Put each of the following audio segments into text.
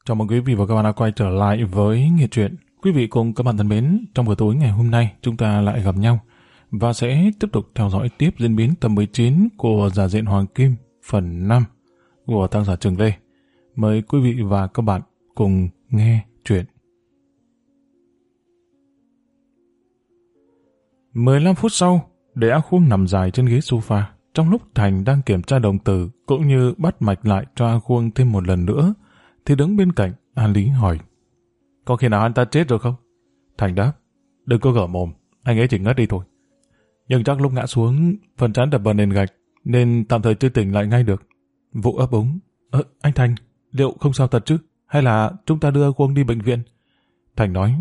Chào mừng quý vị và các bạn đã quay trở lại với Nghệ Truyện. Quý vị cùng các bạn thân mến, trong buổi tối ngày hôm nay chúng ta lại gặp nhau và sẽ tiếp tục theo dõi tiếp diễn biến tập 19 của Giả Diện Hoàng Kim phần 5 của tác giả Trường Lê. Mời quý vị và các bạn cùng nghe chuyện. 15 phút sau, để A Khuông nằm dài trên ghế sofa, trong lúc Thành đang kiểm tra đồng tử cũng như bắt mạch lại cho A Khuông thêm một lần nữa, thì đứng bên cạnh, A Lý hỏi: "Có khi nào anh ta chết rồi không?" Thành đáp: "Đừng có gở mồm, anh ấy chỉ ngất đi thôi. Nhưng chắc lúc ngã xuống, phần trán đập vào nền gạch, nên tạm thời chưa tỉnh lại ngay được." Vũ ấp úng: Anh Thành, liệu không sao thật chứ? Hay là chúng ta đưa A Khuông đi bệnh viện?" Thành nói: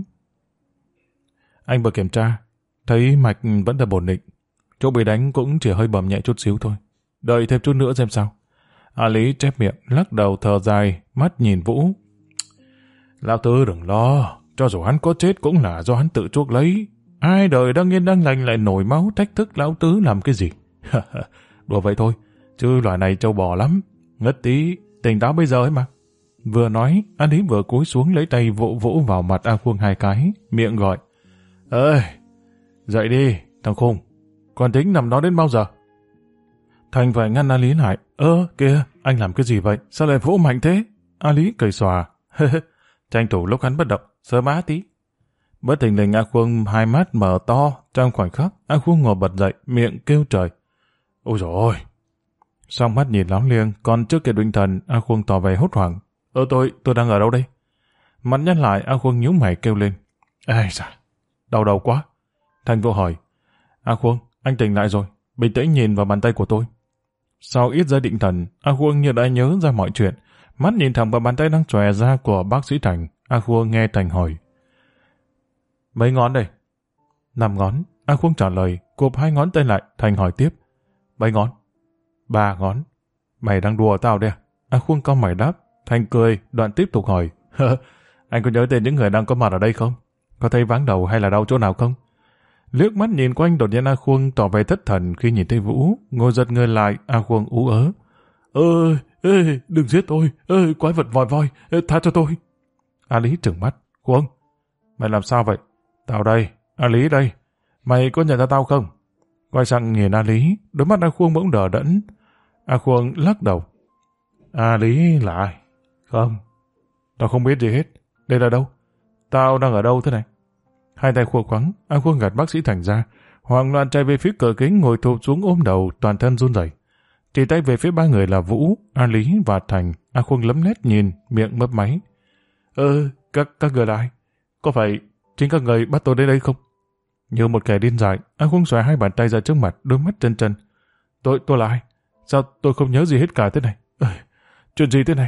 "Anh vừa kiểm tra, thấy mạch vẫn là ổn định. Chỗ bị đánh cũng chỉ hơi bầm nhẹ chút xíu thôi. Đợi thêm chút nữa xem sao." A Lý chép miệng, lắc đầu thở dài, mắt nhìn Vũ: "Lão Tứ đừng lo, cho dù hắn có chết cũng là do hắn tự chuốc lấy. Ai đời đang yên đang lành lại nổi máu thách thức Lão Tứ làm cái gì?" "Đùa vậy thôi, chứ loại này trâu bò lắm. Ngất tí, tỉnh táo bây giờ ấy mà." Vừa nói, A Lý vừa cúi xuống lấy tay vỗ vỗ vào mặt A Khuông 2 cái, miệng gọi: "Ơi, dậy đi, thằng khùng, còn tính nằm đó đến bao giờ?" Thành phải ngăn A Lý lại: Kìa, anh làm cái gì vậy? Sao lại vỗ mạnh thế?" A Lý cười xòa: "Tranh thủ lúc hắn bất động, sơ má tí." Bất thình lình A Khuông 2 mắt mở to, trong khoảnh khắc A Khuông ngồi bật dậy, miệng kêu trời: "Ôi dồi ôi!" Song mắt nhìn lóng liêng, còn trước kịp định thần, A Khuông tỏ vẻ hốt hoảng: Tôi đang ở đâu đây?" Mặt nhăn lại, A Khuông nhíu mày kêu lên: "Ây da, đau đầu quá." Thành vội hỏi: "A Khuông, anh tỉnh lại rồi, bình tĩnh nhìn vào bàn tay của tôi." Sau ít giây định thần, A Khuông như đã nhớ ra mọi chuyện, mắt nhìn thẳng vào bàn tay đang xòe ra của bác sĩ Thành. A Khuông nghe Thành hỏi: "Mấy ngón đây?" "5 ngón." A Khuông trả lời, cụp 2 ngón tay lại. Thành hỏi tiếp: "Mấy ngón?" "3 ngón." "Mày đang đùa tao đấy à?" A Khuông cau mày đáp. Thành cười, đoạn tiếp tục hỏi: "Anh có nhớ tên những người đang có mặt ở đây không? Có thấy váng đầu hay là đau chỗ nào không?" Liếc mắt nhìn quanh, đột nhiên A Khuông tỏ vẻ thất thần khi nhìn thấy Vũ. Ngồi giật người lại, A Khuông ú ớ: Đừng giết tôi, quái vật vòi voi, tha cho tôi." A Lý trừng mắt: "Khuông, mày làm sao vậy?" "Tao đây, A Lý đây. Mày có nhận ra tao không?" Quay sang nhìn A Lý, đôi mắt A Khuông bỗng đờ đẫn. A Khuông lắc đầu: "A Lý là ai?" "Không, tao không biết gì hết. Đây là đâu? Tao đang ở đâu thế này?" Hai tay khua khoắng, A Khuông gạt bác sĩ Thành ra, hoảng loạn chạy về phía cửa kính, ngồi thụp xuống ôm đầu, toàn thân run rẩy. Chỉ tay về phía 3 người là Vũ, A Lý và Thành. A Khuông lấm lét nhìn, miệng mấp máy: Các người là ai? Có phải chính các người bắt tôi đến đây không?" Như một kẻ điên dại, A Khuông xòe 2 bàn tay ra trước mặt, đôi mắt trân trân: Tôi là ai? Sao tôi không nhớ gì hết cả thế này? Chuyện gì thế này?"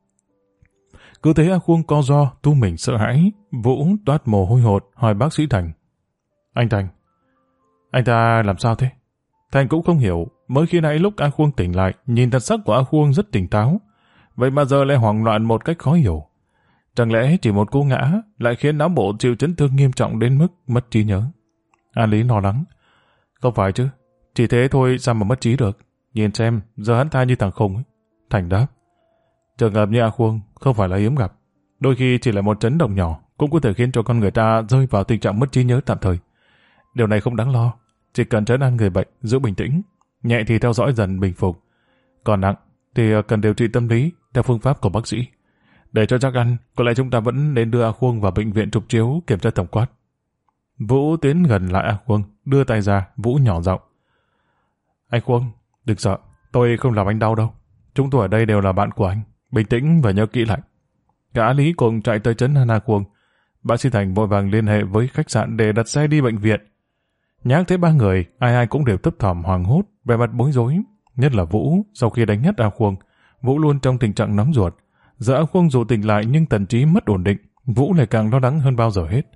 Cứ thấy A Khuông co ro, tu mình sợ hãi. Vũ toát mồ hôi hột, hỏi bác sĩ Thành: "Anh Thành, anh ta làm sao thế?" Thành cũng không hiểu, mới khi nãy lúc A Khuông tỉnh lại, nhìn thần sắc của A Khuông rất tỉnh táo, vậy mà giờ lại hoảng loạn một cách khó hiểu. Chẳng lẽ chỉ một cú ngã lại khiến não bộ chịu chấn thương nghiêm trọng đến mức mất trí nhớ? A Lý lo lắng: "Không phải chứ, chỉ thế thôi sao mà mất trí được? Nhìn xem, giờ hắn ta như thằng khùng ấy." Thành đáp: "Trường hợp như A Khuông không phải là hiếm gặp. Đôi khi chỉ là một chấn động nhỏ cũng có thể khiến cho con người ta rơi vào tình trạng mất trí nhớ tạm thời. Điều này không đáng lo, chỉ cần trấn an người bệnh, giữ bình tĩnh, nhẹ thì theo dõi dần bình phục. Còn nặng thì cần điều trị tâm lý theo phương pháp của bác sĩ. Để cho chắc ăn, có lẽ chúng ta vẫn nên đưa A Khuông vào bệnh viện chụp chiếu kiểm tra tổng quát." Vũ tiến gần lại A Khuông, đưa tay ra. Vũ nhỏ giọng: "Anh Khuông, đừng sợ, tôi không làm anh đau đâu. Chúng tôi ở đây đều là bạn của anh. Bình tĩnh và nhớ kỹ lại." Cả Lý cùng chạy tới trấn an A Khuông. Bác sĩ Thành vội vàng liên hệ với khách sạn để đặt xe đi bệnh viện. Nhắc thấy 3 người, ai cũng đều thấp thỏm hoảng hốt, vẻ mặt bối rối. Nhất là Vũ, sau khi đánh ngất A Khuông, Vũ luôn trong tình trạng nóng ruột. Giờ A Khuông dù tỉnh lại nhưng thần trí mất ổn định, Vũ lại càng lo lắng hơn bao giờ hết.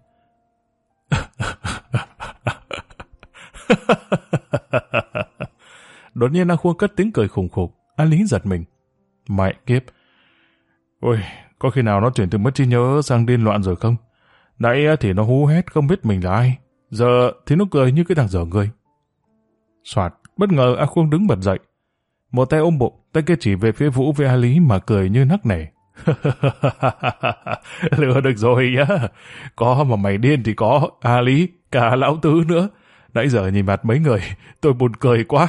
Đột nhiên A Khuông cất tiếng cười khủng khục. A Lý giật mình: "Mẹ kiếp! Ôi, có khi nào nó chuyển từ mất trí nhớ sang điên loạn rồi không? Nãy thì nó hú hét không biết mình là ai, giờ thì nó cười như cái thằng dở người." Soạt, bất ngờ A Khuông đứng bật dậy. Một tay ôm bụng, tay kia chỉ về phía Vũ với A Lý mà cười như nắc nẻ. Lừa được rồi nhá. Có mà mày điên thì có, A Lý, cả lão tứ nữa. Nãy giờ nhìn mặt mấy người, tôi buồn cười quá.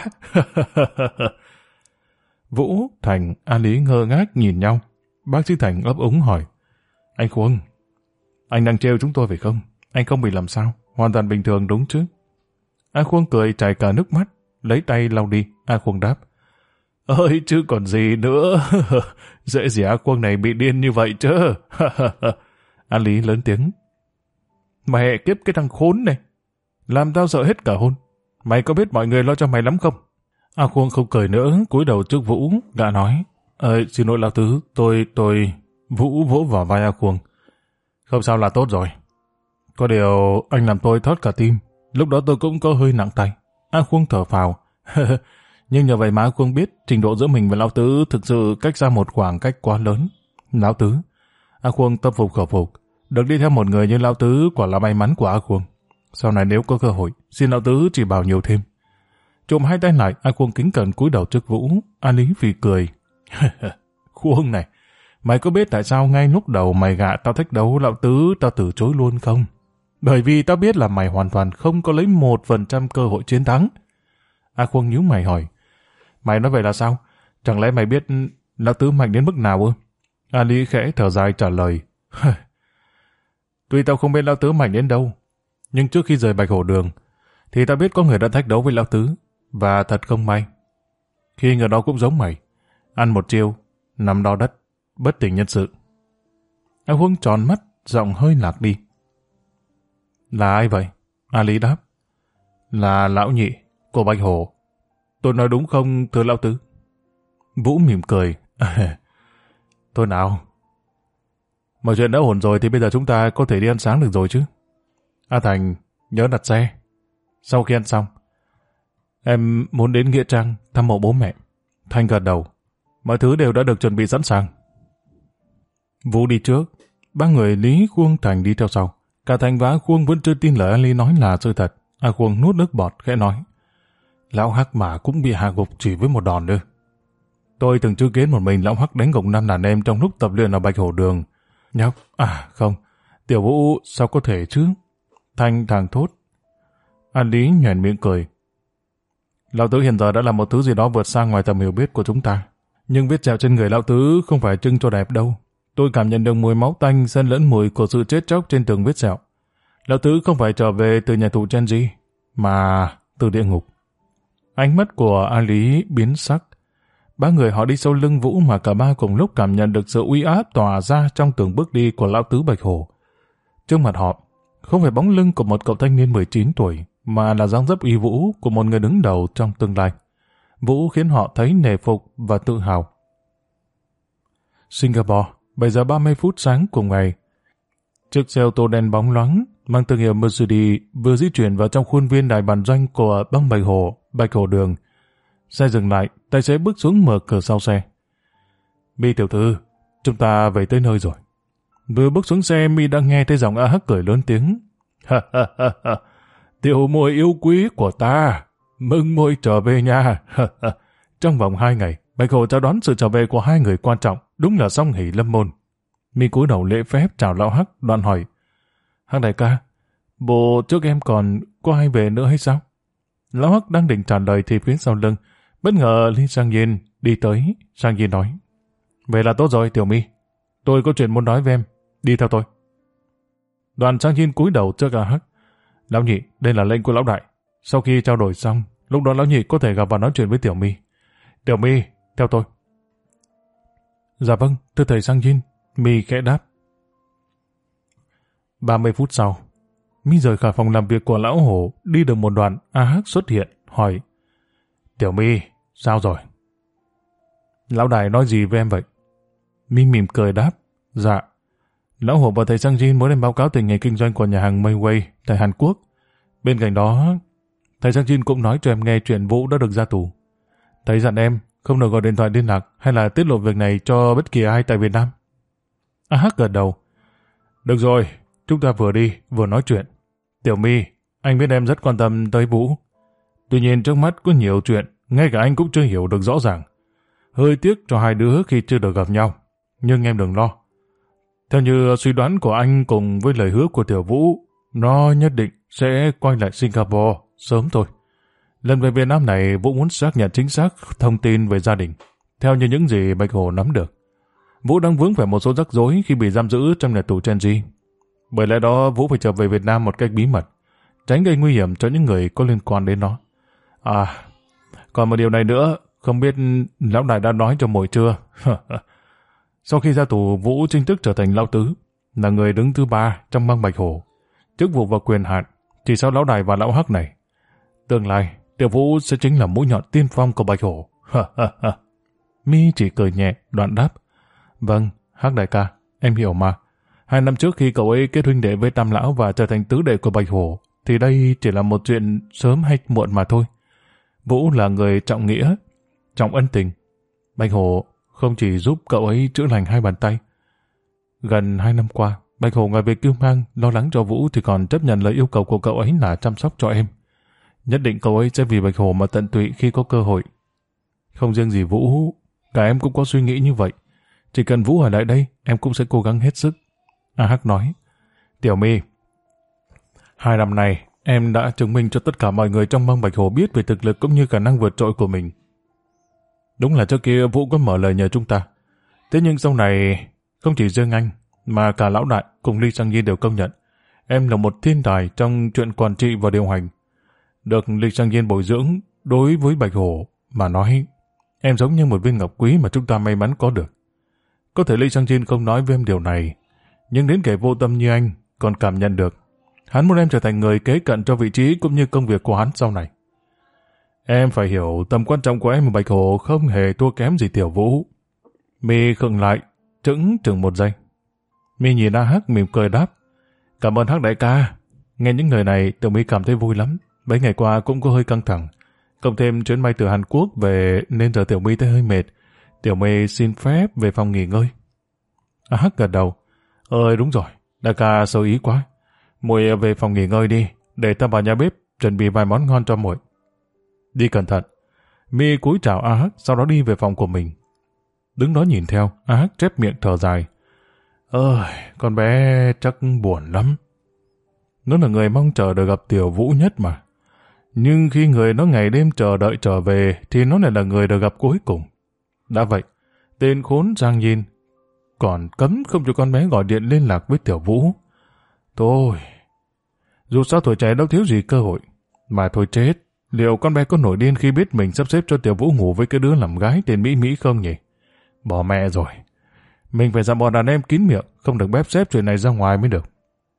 Vũ, Thành, A Lý ngơ ngác nhìn nhau. Bác sĩ Thành ấp úng hỏi. Anh Khuông, anh đang trêu chúng tôi phải không? Anh không bị làm sao? Hoàn toàn bình thường đúng chứ? A Khuông cười chảy cả nước mắt, lấy tay lau đi. A Khuông đáp. Ơi chứ còn gì nữa. Dễ gì A Khuông này bị điên như vậy chứ. A Lý lớn tiếng. Mẹ kiếp cái thằng khốn này. Làm tao sợ hết cả hồn. Mày có biết mọi người lo cho mày lắm không? A Khuông không cười nữa, cúi đầu trước Vũ, gã nói. Xin lỗi lão tứ, tôi... Vũ vỗ vào vai A Khuông. Không sao là tốt rồi. Có điều anh làm tôi thót cả tim. Lúc đó tôi cũng có hơi nặng tay. A Khuông thở phào. Nhưng nhờ vậy mà A Khuông biết trình độ giữa mình và lão tứ thực sự cách ra một khoảng cách quá lớn. Lão tứ. A Khuông tâm phục khẩu phục. Được đi theo một người như lão tứ quả là may mắn của A Khuông. Sau này nếu có cơ hội, xin lão tứ chỉ bảo nhiều thêm. Trộm hai tay lại, A Khuông kính cẩn cúi đầu trước Vũ. A Lý phì cười. Khuông này, mày có biết tại sao ngay lúc đầu mày gạ tao thách đấu lão tứ tao từ chối luôn không? Bởi vì tao biết là mày hoàn toàn không có lấy 1% cơ hội chiến thắng. A Khuông nhíu mày hỏi. Mày nói vậy là sao? Chẳng lẽ mày biết lão tứ mạnh đến mức nào ư? A Lý khẽ thở dài trả lời. Tuy tao không biết lão tứ mạnh đến đâu, nhưng trước khi rời Bạch Hổ Đường, thì tao biết có người đã thách đấu với lão tứ. Và thật không may, khi người đó cũng giống mày, ăn một chiêu, nằm đo đất, bất tỉnh nhân sự. A Khuông tròn mắt, giọng hơi lạc đi. Là ai vậy? A Lý đáp. Là lão nhị của Bạch Hổ. Tôi nói đúng không thưa lão tứ? Vũ mỉm cười. Thôi nào. Mọi chuyện đã ổn rồi thì bây giờ chúng ta có thể đi ăn sáng được rồi chứ. A Thành, nhớ đặt xe. Sau khi ăn xong, em muốn đến Nghĩa Trang thăm mộ bố mẹ. Thanh gật đầu. Mọi thứ đều đã được chuẩn bị sẵn sàng. Vũ đi trước, ba người Lý, Khuông, Thành đi theo sau. Cả Thành và A Khuông vẫn chưa tin lời A Lý nói là sự thật. A Khuông nuốt nước bọt khẽ nói. Lão Hắc mà cũng bị hạ gục chỉ với một đòn nữa. Tôi từng chứng kiến một mình lão Hắc đánh gục 5 đàn em trong lúc tập luyện ở Bạch Hổ Đường. Nhóc, không, Tiểu Vũ sao có thể chứ? Thanh thàng thốt. A Lý nhoẻn miệng cười. Lão tứ hiện giờ đã là một thứ gì đó vượt xa ngoài tầm hiểu biết của chúng ta. Nhưng vết sẹo trên người lão tứ không phải trưng cho đẹp đâu. Tôi cảm nhận được mùi máu tanh xen lẫn mùi của sự chết chóc trên từng vết sẹo. Lão tứ không phải trở về từ nhà tù Chenji, mà từ địa ngục. Ánh mắt của A Lý biến sắc. Ba người họ đi sau lưng Vũ mà cả ba cùng lúc cảm nhận được sự uy áp tỏa ra trong từng bước đi của lão tứ Bạch Hổ. Trước mặt họ, không phải bóng lưng của một cậu thanh niên 19 tuổi, mà là dáng dấp uy vũ của một người đứng đầu trong tương lai. Vũ khiến họ thấy nể phục và tự hào. Singapore, 7 giờ 30 phút sáng cùng ngày. Chiếc xe ô tô đen bóng loáng mang thương hiệu Mercedes vừa di chuyển vào trong khuôn viên đại bản doanh của băng Bạch Hổ Đường. Xe dừng lại, tài xế bước xuống mở cửa sau xe. Mi tiểu thư, chúng ta về tới nơi rồi. Vừa bước xuống xe, Mi đã nghe thấy giọng A Hắc cười lớn tiếng. Tiểu muội yêu quý của ta, mừng muội trở về nhà. Trong vòng 2 ngày, Bạch Hổ chào đón sự trở về của hai người quan trọng, đúng là song hỷ lâm môn. Mi cúi đầu lễ phép chào lão Hắc, đoạn hỏi. Hắc đại ca, bộ trước em còn có ai về nữa hay sao? Lão Hắc đang định trả lời thì phía sau lưng, bất ngờ Lý Sang Nhiên đi tới. Sang Nhiên nói. Vậy là tốt rồi Tiểu Mi, tôi có chuyện muốn nói với em, đi theo tôi. Đoàn Sang Nhiên cúi đầu trước A Hắc. Lão nhị, đây là lệnh của lão đại. Sau khi trao đổi xong, lúc đó lão nhị có thể gặp và nói chuyện với Tiểu Mi. Tiểu Mi, theo tôi. Dạ vâng, thưa thầy Sang Nhiên. Mi khẽ đáp. 30 phút sau, Mi rời khỏi phòng làm việc của lão Hổ, đi được một đoạn, A Hắc xuất hiện, hỏi. Tiểu Mi, sao rồi? Lão đại nói gì với em vậy? Mi mỉm cười đáp. Dạ. Lão Hổ và thầy Sang Jin muốn em báo cáo tình hình kinh doanh của nhà hàng Mayway tại Hàn Quốc. Bên cạnh đó, thầy Sang Jin cũng nói cho em nghe chuyện Vũ đã được ra tù. Thầy dặn em không được gọi điện thoại liên lạc hay là tiết lộ việc này cho bất kỳ ai tại Việt Nam. A Hắc gật đầu. Được rồi, chúng ta vừa đi vừa nói chuyện. Tiểu Mi, anh biết em rất quan tâm tới Vũ. Tuy nhiên trước mắt có nhiều chuyện, ngay cả anh cũng chưa hiểu được rõ ràng. Hơi tiếc cho hai đứa khi chưa được gặp nhau. Nhưng em đừng lo. Theo như suy đoán của anh cùng với lời hứa của Tiểu Vũ, nó nhất định sẽ quay lại Singapore sớm thôi. Lần về Việt Nam này, Vũ muốn xác nhận chính xác thông tin về gia đình, theo như những gì Bạch Hổ nắm được. Vũ đang vướng phải một số rắc rối khi bị giam giữ trong nhà tù Chenji. Bởi lẽ đó, Vũ phải trở về Việt Nam một cách bí mật, tránh gây nguy hiểm cho những người có liên quan đến nó. Còn một điều này nữa, không biết lão đại đã nói cho Mồi chưa? Sau khi ra tù, Vũ chính thức trở thành lão tứ, là người đứng thứ 3 trong băng Bạch Hổ. Chức vụ và quyền hạn chỉ sau lão đại và lão Hắc này. Tương lai, Tiểu Vũ sẽ chính là mũi nhọn tiên phong của Bạch Hổ. Mi chỉ cười nhẹ, đoạn đáp. Vâng, Hắc đại ca, em hiểu mà. 2 năm trước khi cậu ấy kết huynh đệ với Tam lão và trở thành tứ đệ của Bạch Hổ, thì đây chỉ là một chuyện sớm hay muộn mà thôi. Vũ là người trọng nghĩa, trọng ân tình. Bạch Hổ không chỉ giúp cậu ấy chữa lành 2 bàn tay. Gần 2 năm qua, Bạch Hổ ngoài việc cưu mang, lo lắng cho Vũ thì còn chấp nhận lời yêu cầu của cậu ấy là chăm sóc cho em. Nhất định cậu ấy sẽ vì Bạch Hổ mà tận tụy khi có cơ hội. Không riêng gì Vũ, cả em cũng có suy nghĩ như vậy. Chỉ cần Vũ ở lại đây, em cũng sẽ cố gắng hết sức. A Hắc nói. Tiểu My, 2 năm này, em đã chứng minh cho tất cả mọi người trong băng Bạch Hổ biết về thực lực cũng như khả năng vượt trội của mình. Đúng là trước kia Vũ có mở lời nhờ chúng ta. Thế nhưng sau này, không chỉ riêng anh, mà cả lão đại cùng Lee Sang Yin đều công nhận. Em là một thiên tài trong chuyện quản trị và điều hành. Được Lee Sang Yin bồi dưỡng đối với Bạch Hổ mà nói, em giống như một viên ngọc quý mà chúng ta may mắn có được. Có thể Lee Sang Yin không nói với em điều này, nhưng đến kẻ vô tâm như anh còn cảm nhận được. Hắn muốn em trở thành người kế cận cho vị trí cũng như công việc của hắn sau này. Em phải hiểu tầm quan trọng của em và Bạch Hổ không hề thua kém gì Tiểu Vũ. Mi khựng lại, chừng 1 giây. Mi nhìn A Hắc mỉm cười đáp. Cảm ơn Hắc đại ca. Nghe những lời này, Tiểu My cảm thấy vui lắm. Mấy ngày qua cũng có hơi căng thẳng. Cộng thêm chuyến bay từ Hàn Quốc về nên giờ Tiểu My thấy hơi mệt. Tiểu My xin phép về phòng nghỉ ngơi. A Hắc gật đầu. Ơi đúng rồi, đại ca sâu ý quá. Muội về phòng nghỉ ngơi đi, để ta vào nhà bếp chuẩn bị vài món ngon cho muội. Đi cẩn thận. Mi cúi chào A Hắc, sau đó đi về phòng của mình. Đứng đó nhìn theo, A Hắc chép miệng thở dài. Con bé chắc buồn lắm. Nó là người mong chờ được gặp Tiểu Vũ nhất mà. Nhưng khi người nó ngày đêm chờ đợi trở về thì nó lại là người được gặp cuối cùng. Đã vậy, tên khốn Giang Yin còn cấm không cho con bé gọi điện liên lạc với Tiểu Vũ. Thôi, dù sao tuổi trẻ đâu thiếu gì cơ hội. Mà thôi chết, liệu con bé có nổi điên khi biết mình sắp xếp cho Tiểu Vũ ngủ với cái đứa làm gái tên Mỹ Mỹ không nhỉ? Bỏ mẹ rồi. Mình phải dặn bọn đàn em kín miệng, không được bép xếp chuyện này ra ngoài mới được.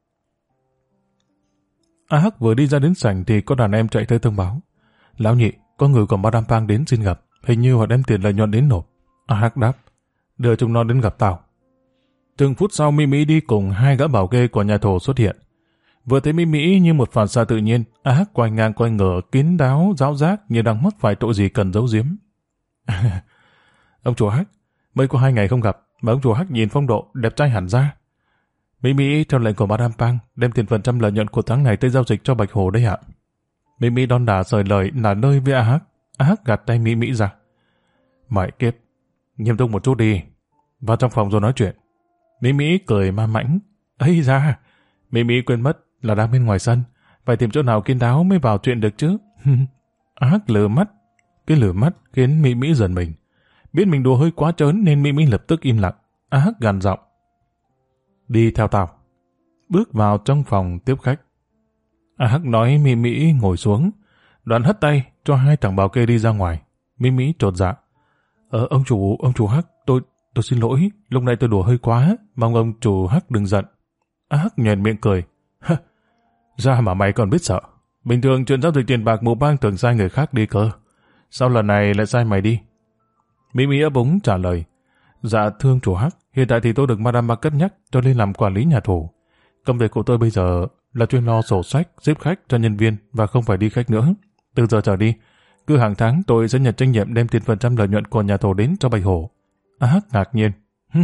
A Hắc vừa đi ra đến sảnh thì có đàn em chạy tới thông báo. Lão nhị, có người của Madame Pang đến xin gặp, hình như họ đem tiền lợi nhuận đến nộp. A Hắc đáp, đưa chúng nó đến gặp tao. Từng phút sau Mỹ Mỹ đi cùng 2 gã bảo kê của nhà thổ xuất hiện. Vừa thấy Mỹ Mỹ như một phản xạ tự nhiên, A Hắc quay ngang quay ngửa, kín đáo, giáo giác như đang mắc phải tội gì cần giấu giếm. Ông chủ Hắc, mới có 2 ngày không gặp, mà ông chủ Hắc nhìn phong độ đẹp trai hẳn ra. Mỹ Mỹ theo lệnh của Madame Pang đem tiền phần trăm lợi nhuận của tháng này tới giao dịch cho Bạch Hổ đấy ạ. Mỹ Mỹ đon đả sời lời là nơi với A Hắc. A Hắc gạt tay Mỹ Mỹ ra. Mày kiếp, nghiêm túc một chút đi, vào trong phòng rồi nói chuyện. Mỹ Mỹ cười ma mãnh. Ây da, Mỹ Mỹ quên mất là đang bên ngoài sân, phải tìm chỗ nào kín đáo mới vào chuyện được chứ. A Hắc lừa mắt. Cái lừa mắt khiến Mỹ Mỹ giận mình. Biết mình đùa hơi quá trớn nên Mỹ Mỹ lập tức im lặng. A Hắc gằn giọng. Đi theo tao. Bước vào trong phòng tiếp khách. A Hắc nói Mỹ Mỹ ngồi xuống, đoạn hất tay cho 2 thằng bảo kê đi ra ngoài. Mỹ Mỹ chột dạ. Ông chủ Hắc, tôi xin lỗi, lúc này tôi đùa hơi quá, mong ông chủ Hắc đừng giận. A Hắc nhoẻn miệng cười. Ra mà mày còn biết sợ. Bình thường chuyện giao dịch tiền bạc mù bang thường sai người khác đi cơ. Sao lần này lại sai mày đi? Mỹ Mỹ ấp úng trả lời. Dạ thưa chủ Hắc, hiện tại thì tôi được Madame Ba cất nhắc cho nên làm quản lý nhà thổ. Công việc của tôi bây giờ là chuyên lo sổ sách, xếp khách cho nhân viên và không phải đi khách nữa. Từ giờ trở đi, cứ hàng tháng tôi sẽ nhận trách nhiệm đem tiền phần trăm lợi nhuận của nhà thổ đến cho Bạch Hổ. A Hắc ngạc nhiên.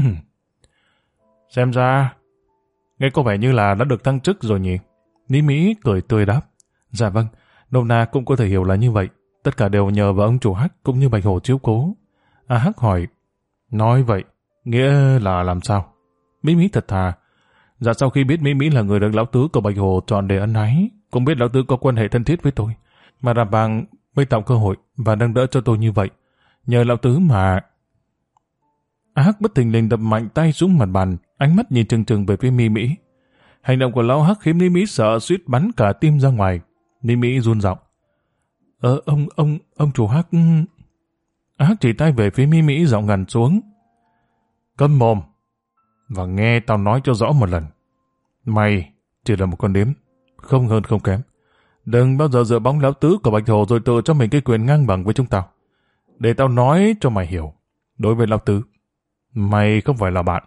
Xem ra, nghe có vẻ như là đã được thăng chức rồi nhỉ? Mỹ Mỹ cười tươi đáp. Dạ vâng, nôm na cũng có thể hiểu là như vậy. Tất cả đều nhờ vào ông chủ Hắc cũng như Bạch Hổ chiếu cố. A Hắc hỏi. Nói vậy, Nghĩa là làm sao? Mỹ Mỹ thật thà. Dạ sau khi biết Mỹ Mỹ là người được lão tứ của Bạch Hồ chọn để ân ái, cũng biết lão tứ có quan hệ thân thiết với tôi, mà Đàm Bàng mới tạo cơ hội và nâng đỡ cho tôi như vậy. Nhờ lão tứ mà... A Hắc bất thình lình đập mạnh tay xuống mặt bàn, ánh mắt nhìn chừng chừng về phía Mỹ Mỹ. Hành động của lão Hắc khiến Mỹ Mỹ sợ suýt bắn cả tim ra ngoài. Mỹ Mỹ run giọng. Ông chủ Hắc... A Hắc chỉ tay về phía Mỹ Mỹ giọng ngằn xuống. Câm mồm, và nghe tao nói cho rõ một lần. Mày chỉ là một con đếm, không hơn không kém. Đừng bao giờ dựa bóng lão tứ của Bạch Hồ rồi tự cho mình cái quyền ngang bằng với chúng tao. Để tao nói cho mày hiểu, đối với lão tứ, mày không phải là bạn.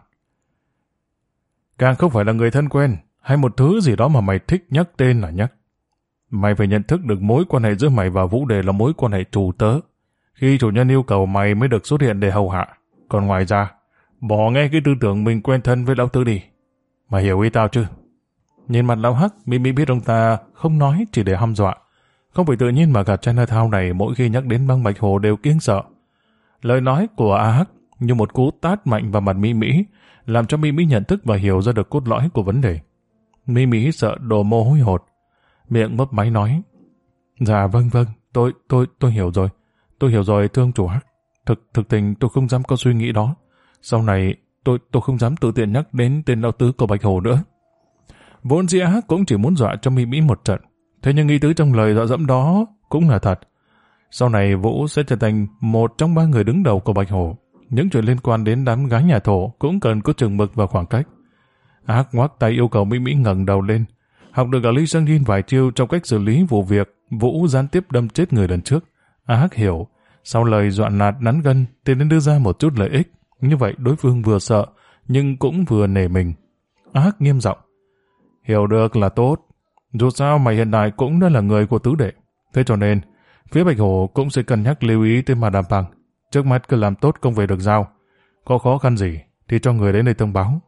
Càng không phải là người thân quen, hay một thứ gì đó mà mày thích nhắc tên là nhắc. Mày phải nhận thức được mối quan hệ giữa mày và Vũ Đề là mối quan hệ chủ tớ. Khi chủ nhân yêu cầu mày mới được xuất hiện để hầu hạ. Còn ngoài ra, bỏ nghe cái tư tưởng mình quen thân với lão tứ đi. Mày hiểu ý tao chứ? Nhìn mặt lão Hắc, Mỹ Mỹ biết ông ta không nói chỉ để hăm dọa. Không phải tự nhiên mà cả Chinatown này mỗi khi nhắc đến băng Bạch Hồ đều kiêng sợ. Lời nói của A Hắc như một cú tát mạnh vào mặt Mỹ Mỹ, làm cho Mỹ Mỹ nhận thức và hiểu ra được cốt lõi của vấn đề. Mỹ Mỹ sợ đổ mồ hôi hột, miệng mấp máy nói: Dạ vâng, tôi hiểu rồi. Tôi hiểu rồi thưa ông chủ Hắc. Thực tình tôi không dám có suy nghĩ đó. Sau này tôi không dám tự tiện nhắc đến tên lão tứ của Bạch Hồ nữa. Vốn dĩ A Hắc cũng chỉ muốn dọa cho Mỹ Mỹ một trận. Thế nhưng ý tứ trong lời dọa dẫm đó cũng là thật. Sau này Vũ sẽ trở thành một trong 3 người đứng đầu của Bạch Hồ. Những chuyện liên quan đến đám gái nhà thổ cũng cần có chừng mực và khoảng cách. A Hắc ngoắc tay yêu cầu Mỹ Mỹ ngẩng đầu lên. Học được ở Lý Sang Yin vài chiêu trong cách xử lý vụ việc Vũ gián tiếp đâm chết người lần trước. A Hắc hiểu, sau lời dọa nạt nắn gân thì nên đưa ra một chút lợi ích. Như vậy đối phương vừa sợ nhưng cũng vừa nể mình. A Hắc nghiêm giọng: Hiểu được là tốt. Dù sao mày hiện tại cũng đã là người của tứ đệ. Thế cho nên, phía Bạch Hồ cũng sẽ cân nhắc lưu ý tới mà Đàm Bằng. Trước mắt cứ làm tốt công việc được giao. Có khó khăn gì thì cho người đến đây thông báo.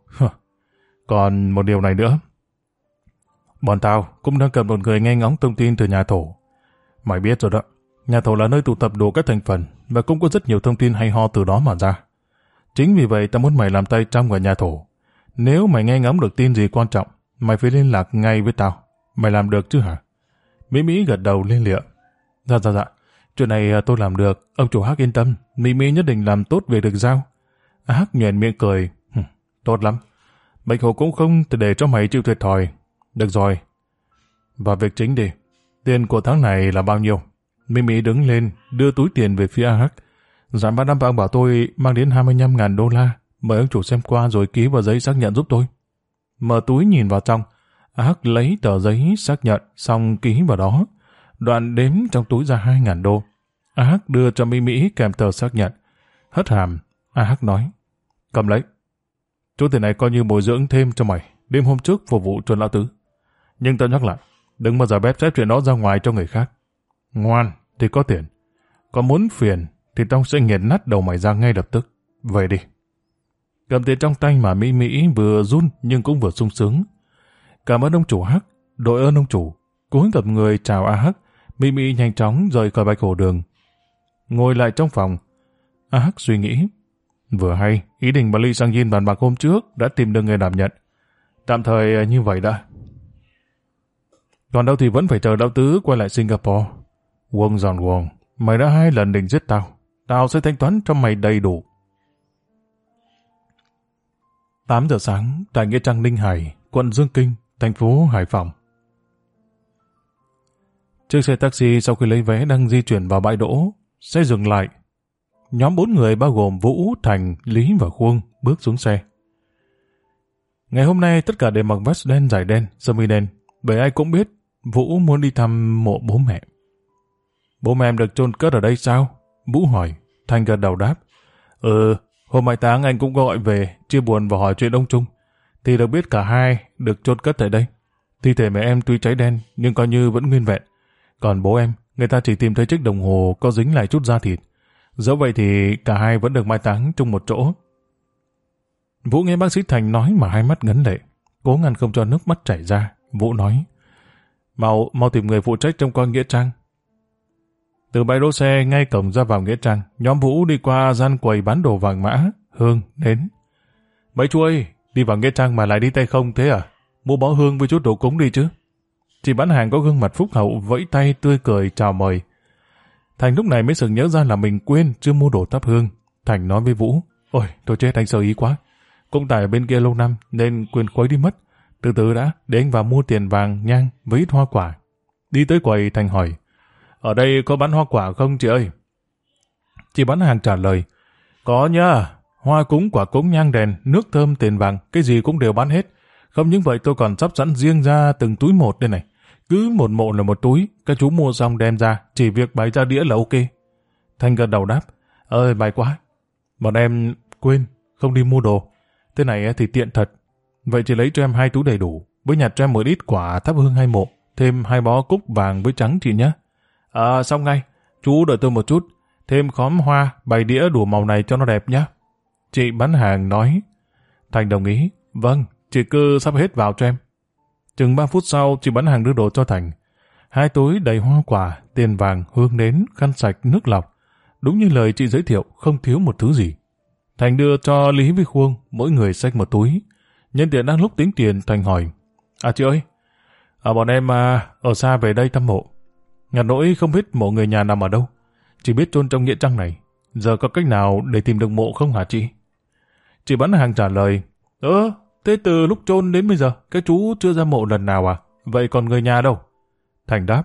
Còn một điều này nữa. Bọn tao cũng đang cần một người nghe ngóng thông tin từ nhà thổ. Mày biết rồi đó. Nhà thổ là nơi tụ tập đủ các thành phần và cũng có rất nhiều thông tin hay ho từ đó mà ra. Chính vì vậy tao muốn mày làm tay trong ở nhà thổ. Nếu mày nghe ngóng được tin gì quan trọng, mày phải liên lạc ngay với tao. Mày làm được chứ hả? Mỹ Mỹ gật đầu liên lịa. Dạ. Chuyện này tôi làm được. Ông chủ Hắc yên tâm. Mỹ Mỹ nhất định làm tốt việc được giao. Hắc nhoẻn miệng cười. Tốt lắm. Bạch Hồ cũng không để cho mày chịu thiệt thòi. Được rồi. Vào việc chính đi. Tiền của tháng này là bao nhiêu? Mỹ Mỹ đứng lên, đưa túi tiền về phía A Hắc. Giám đốc Đàm Bang bảo tôi mang đến 25.000 đô la. Mời ông chủ xem qua rồi ký vào giấy xác nhận giúp tôi. Mở túi nhìn vào trong. A Hắc lấy tờ giấy xác nhận xong ký vào đó. Đoạn đếm trong túi ra 2.000 đô. A Hắc đưa cho Mỹ Mỹ kèm tờ xác nhận. Hất hàm, A Hắc nói: Cầm lấy. Số tiền này coi như bồi dưỡng thêm cho mày. Đêm hôm trước phục vụ cho lão tứ. Nhưng tao nhắc lại, đừng bao giờ bép xếp chuyện đó ra ngoài cho người khác. Ngoan thì có tiền. Còn muốn phiền thì tao sẽ nghiền nát đầu mày ra ngay lập tức. Về đi. Cầm tiền trong tay mà Mỹ Mỹ vừa run nhưng cũng vừa sung sướng. Cảm ơn ông chủ Hắc. Đội ơn ông chủ. Cúi gặp người chào A Hắc. Mỹ Mỹ nhanh chóng rời khỏi Bạch Hồ Đường. Ngồi lại trong phòng, A Hắc suy nghĩ. Vừa hay, ý định bà Ly Sang Yin bàn bạc hôm trước đã tìm được người đảm nhận. Tạm thời như vậy đã. Còn đâu thì vẫn phải chờ lão tứ quay lại Singapore. Wong Giòn Wong, mày đã 2 lần định giết tao. Tao sẽ thanh toán cho mày đầy đủ. 8 giờ sáng, tại nghĩa trang Ninh Hải, quận Dương Kinh, thành phố Hải Phòng. Chiếc xe taxi sau khi lấy vé đang di chuyển vào bãi đỗ, xe dừng lại. Nhóm 4 người bao gồm Vũ, Thành, Lý và Khuông bước xuống xe. Ngày hôm nay tất cả đều mặc vest đen dài đen, sơ mi đen, bởi ai cũng biết Vũ muốn đi thăm mộ bố mẹ. Bố mẹ em được chôn cất ở đây sao? Vũ hỏi. Thành gật đầu đáp. Hôm mai táng anh cũng gọi về, chia buồn và hỏi chuyện ông Trung. Thì được biết cả hai được chôn cất tại đây. Thi thể mẹ em tuy cháy đen nhưng coi như vẫn nguyên vẹn. Còn bố em, người ta chỉ tìm thấy chiếc đồng hồ có dính lại chút da thịt. Dẫu vậy thì cả hai vẫn được mai táng chung một chỗ. Vũ nghe bác sĩ Thành nói mà hai mắt ngấn lệ, cố ngăn không cho nước mắt chảy ra. Vũ nói: Mau tìm người phụ trách trông coi nghĩa trang. Từ bãi đỗ xe ngay cổng ra vào nghĩa trang, nhóm Vũ đi qua gian quầy bán đồ vàng mã, hương, nến. Mấy chú ơi, đi vào Nghĩa Trang mà lại đi tay không thế à? Mua bó hương với chút đồ cúng đi chứ. Chị bán hàng có gương mặt phúc hậu vẫy tay tươi cười chào mời. Thành lúc này mới sực nhớ ra là mình quên chưa mua đồ thắp hương. Thành nói với Vũ, ôi tôi chết, anh sơ ý quá. Cũng tại ở bên kia lâu năm nên quên khuấy đi mất. Từ từ đã, để anh vào mua tiền vàng, nhang với ít hoa quả. Đi tới quầy Thành hỏi, ở đây có bán hoa quả không chị ơi? Chị bán hàng trả lời, có nhá, hoa cúng, quả cúng, nhang đèn, nước thơm, tiền vàng, cái gì cũng đều bán hết. Không những vậy tôi còn sắp sẵn riêng ra từng túi một đây này. Cứ một mộ là một túi, các chú mua xong đem ra, chỉ việc bày ra đĩa là ok. Thành gật đầu đáp, ơi may quá. Bọn em quên, không đi mua đồ. Thế này thì tiện thật. Vậy chị lấy cho em 2 túi đầy đủ, với nhặt cho em một ít quả thắp hương 2 mộ, thêm 2 bó cúc vàng với trắng chị nhé. Xong ngay, chú đợi tôi một chút, thêm khóm hoa, bày đĩa đủ màu này cho nó đẹp nhé. Chị bán hàng nói. Thành đồng ý, vâng, chị cứ sắp hết vào cho em. Chừng 3 phút sau, chị bán hàng đưa đồ cho Thành. 2 túi đầy hoa quả, tiền vàng, hương nến, khăn sạch, nước lọc. Đúng như lời chị giới thiệu, không thiếu một thứ gì. Thành đưa cho Lý với Khuông, mỗi người xách một túi. Nhân tiện đang lúc tính tiền, Thành hỏi, chị ơi, bọn em ở xa về đây thăm mộ. Ngặt nỗi không biết mộ người nhà nằm ở đâu. Chỉ biết chôn trong nghĩa trang này. Giờ có cách nào để tìm được mộ không hả chị? Chị bán hàng trả lời, thế từ lúc chôn đến bây giờ, các chú chưa ra mộ lần nào à? Vậy còn người nhà đâu? Thành đáp,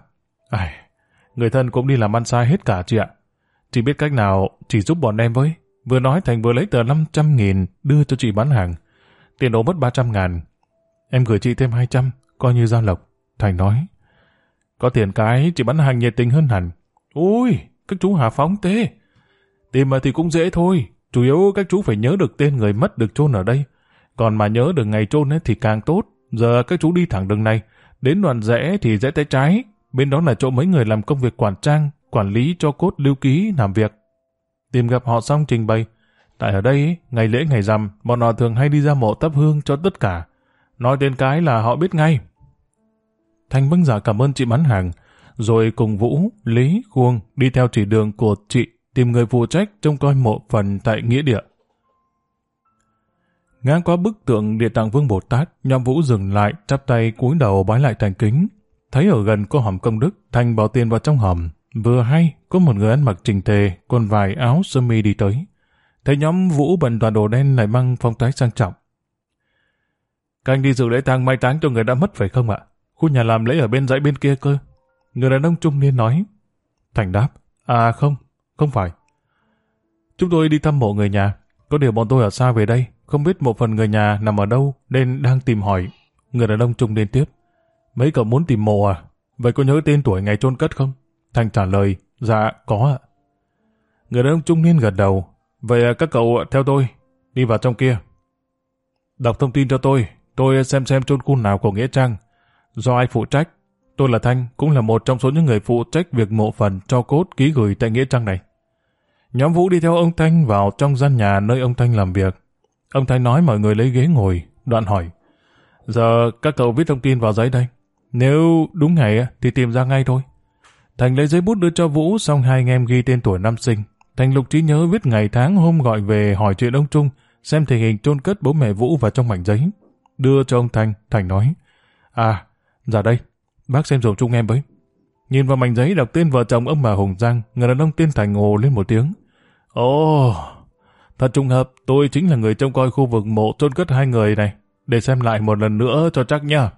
người thân cũng đi làm ăn sai hết cả chị ạ. Chị biết cách nào, chỉ giúp bọn em với. Vừa nói Thành vừa lấy tờ 500.000 đưa cho chị bán hàng. Tiền đồ mất 300.000. Em gửi chị thêm 200, coi như giao lộc. Thành nói, có tiền cái, chị bán hàng nhiệt tình hơn hẳn. Ôi, các chú hào phóng thế. Tìm mà thì cũng dễ thôi. Chủ yếu các chú phải nhớ được tên người mất được chôn ở đây. Còn mà nhớ được ngày chôn thì càng tốt. Giờ các chú đi thẳng đường này. Đến đoạn rẽ thì rẽ tay trái. Bên đó là chỗ mấy người làm công việc quản trang, quản lý cho cốt lưu ký làm việc. Tìm gặp họ xong trình bày. Tại ở đây, ngày lễ ngày rằm, bọn họ thường hay đi ra mộ thắp hương cho tất cả. Nói tên cái là họ biết ngay. Thành vâng dạ cảm ơn chị bán hàng. Rồi cùng Vũ, Lý, Khuông đi theo chỉ đường của chị tìm người phụ trách trông coi mộ phần tại nghĩa địa. Ngang qua bức tượng Địa Tạng Vương Bồ Tát, nhóm Vũ dừng lại, chắp tay cúi đầu bái lại thành kính. Thấy ở gần có hòm công đức, Thành bỏ tiền vào trong hòm. Vừa hay, có một người ăn mặc chỉnh tề, quần vải áo sơ mi đi tới. Thấy nhóm Vũ bận toàn đồ đen lại mang phong thái sang trọng. Các anh đi dự lễ tang mai táng cho người đã mất phải không ạ? Khu nhà làm lễ ở bên dãy bên kia cơ. Người đàn ông trung niên nói. Thành đáp, không phải. Chúng tôi đi thăm mộ người nhà. Có điều bọn tôi ở xa về đây, không biết một phần người nhà nằm ở đâu nên đang tìm hỏi. Người đàn ông trung niên tiếp. Mấy cậu muốn tìm mộ à? Vậy có nhớ tên tuổi ngày chôn cất không? Thành trả lời, dạ có ạ. Người đàn ông trung niên gật đầu. Vậy các cậu theo tôi, đi vào trong kia. Đọc thông tin cho tôi xem chôn cun nào của nghĩa trang. Do ai phụ trách? Tôi là Thanh, cũng là một trong số những người phụ trách việc mộ phần cho cốt ký gửi tại nghĩa trang này. Nhóm Vũ đi theo ông Thanh vào trong gian nhà nơi ông Thanh làm việc. Ông Thanh nói mọi người lấy ghế ngồi, đoạn hỏi. Giờ các cậu viết thông tin vào giấy đây. Nếu đúng ngày thì tìm ra ngay thôi. Thành lấy giấy bút đưa cho Vũ, xong hai anh em ghi tên tuổi năm sinh. Thành lục trí nhớ viết ngày tháng hôm gọi về hỏi chuyện ông Trung, xem tình hình chôn cất bố mẹ Vũ vào trong mảnh giấy. Đưa cho ông Thanh, Thành nói. Dạ đây, bác xem dùm Trung em với. Nhìn vào mảnh giấy đọc tên vợ chồng ông bà Hùng Giang, người đàn ông tên Thành ồ lên một tiếng. Ồ, thật trùng hợp, tôi chính là người trông coi khu vực mộ chôn cất hai người này, để xem lại một lần nữa cho chắc nha.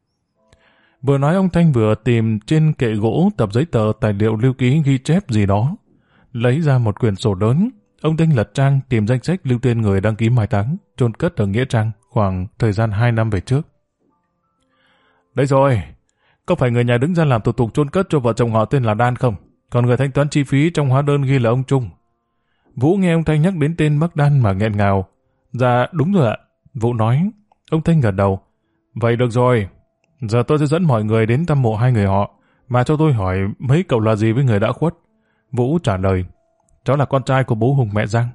Vừa nói ông Thanh vừa tìm trên kệ gỗ tập giấy tờ tài liệu lưu ký ghi chép gì đó. Lấy ra một quyển sổ lớn, ông Thanh lật trang tìm danh sách lưu tên người đăng ký mai táng, chôn cất ở nghĩa trang khoảng thời gian 2 năm về trước. Đấy rồi, có phải người nhà đứng ra làm thủ tục chôn cất cho vợ chồng họ tên là Đan không? Còn người thanh toán chi phí trong hóa đơn ghi là ông Trung. Vũ nghe ông Thanh nhắc đến tên bác Đan mà nghẹn ngào. Dạ đúng rồi ạ. Vũ nói. Ông Thanh gật đầu. Vậy được rồi. Giờ tôi sẽ dẫn mọi người đến thăm mộ hai người họ. Mà cho tôi hỏi mấy cậu là gì với người đã khuất? Vũ trả lời. Cháu là con trai của bố Hùng mẹ Giang.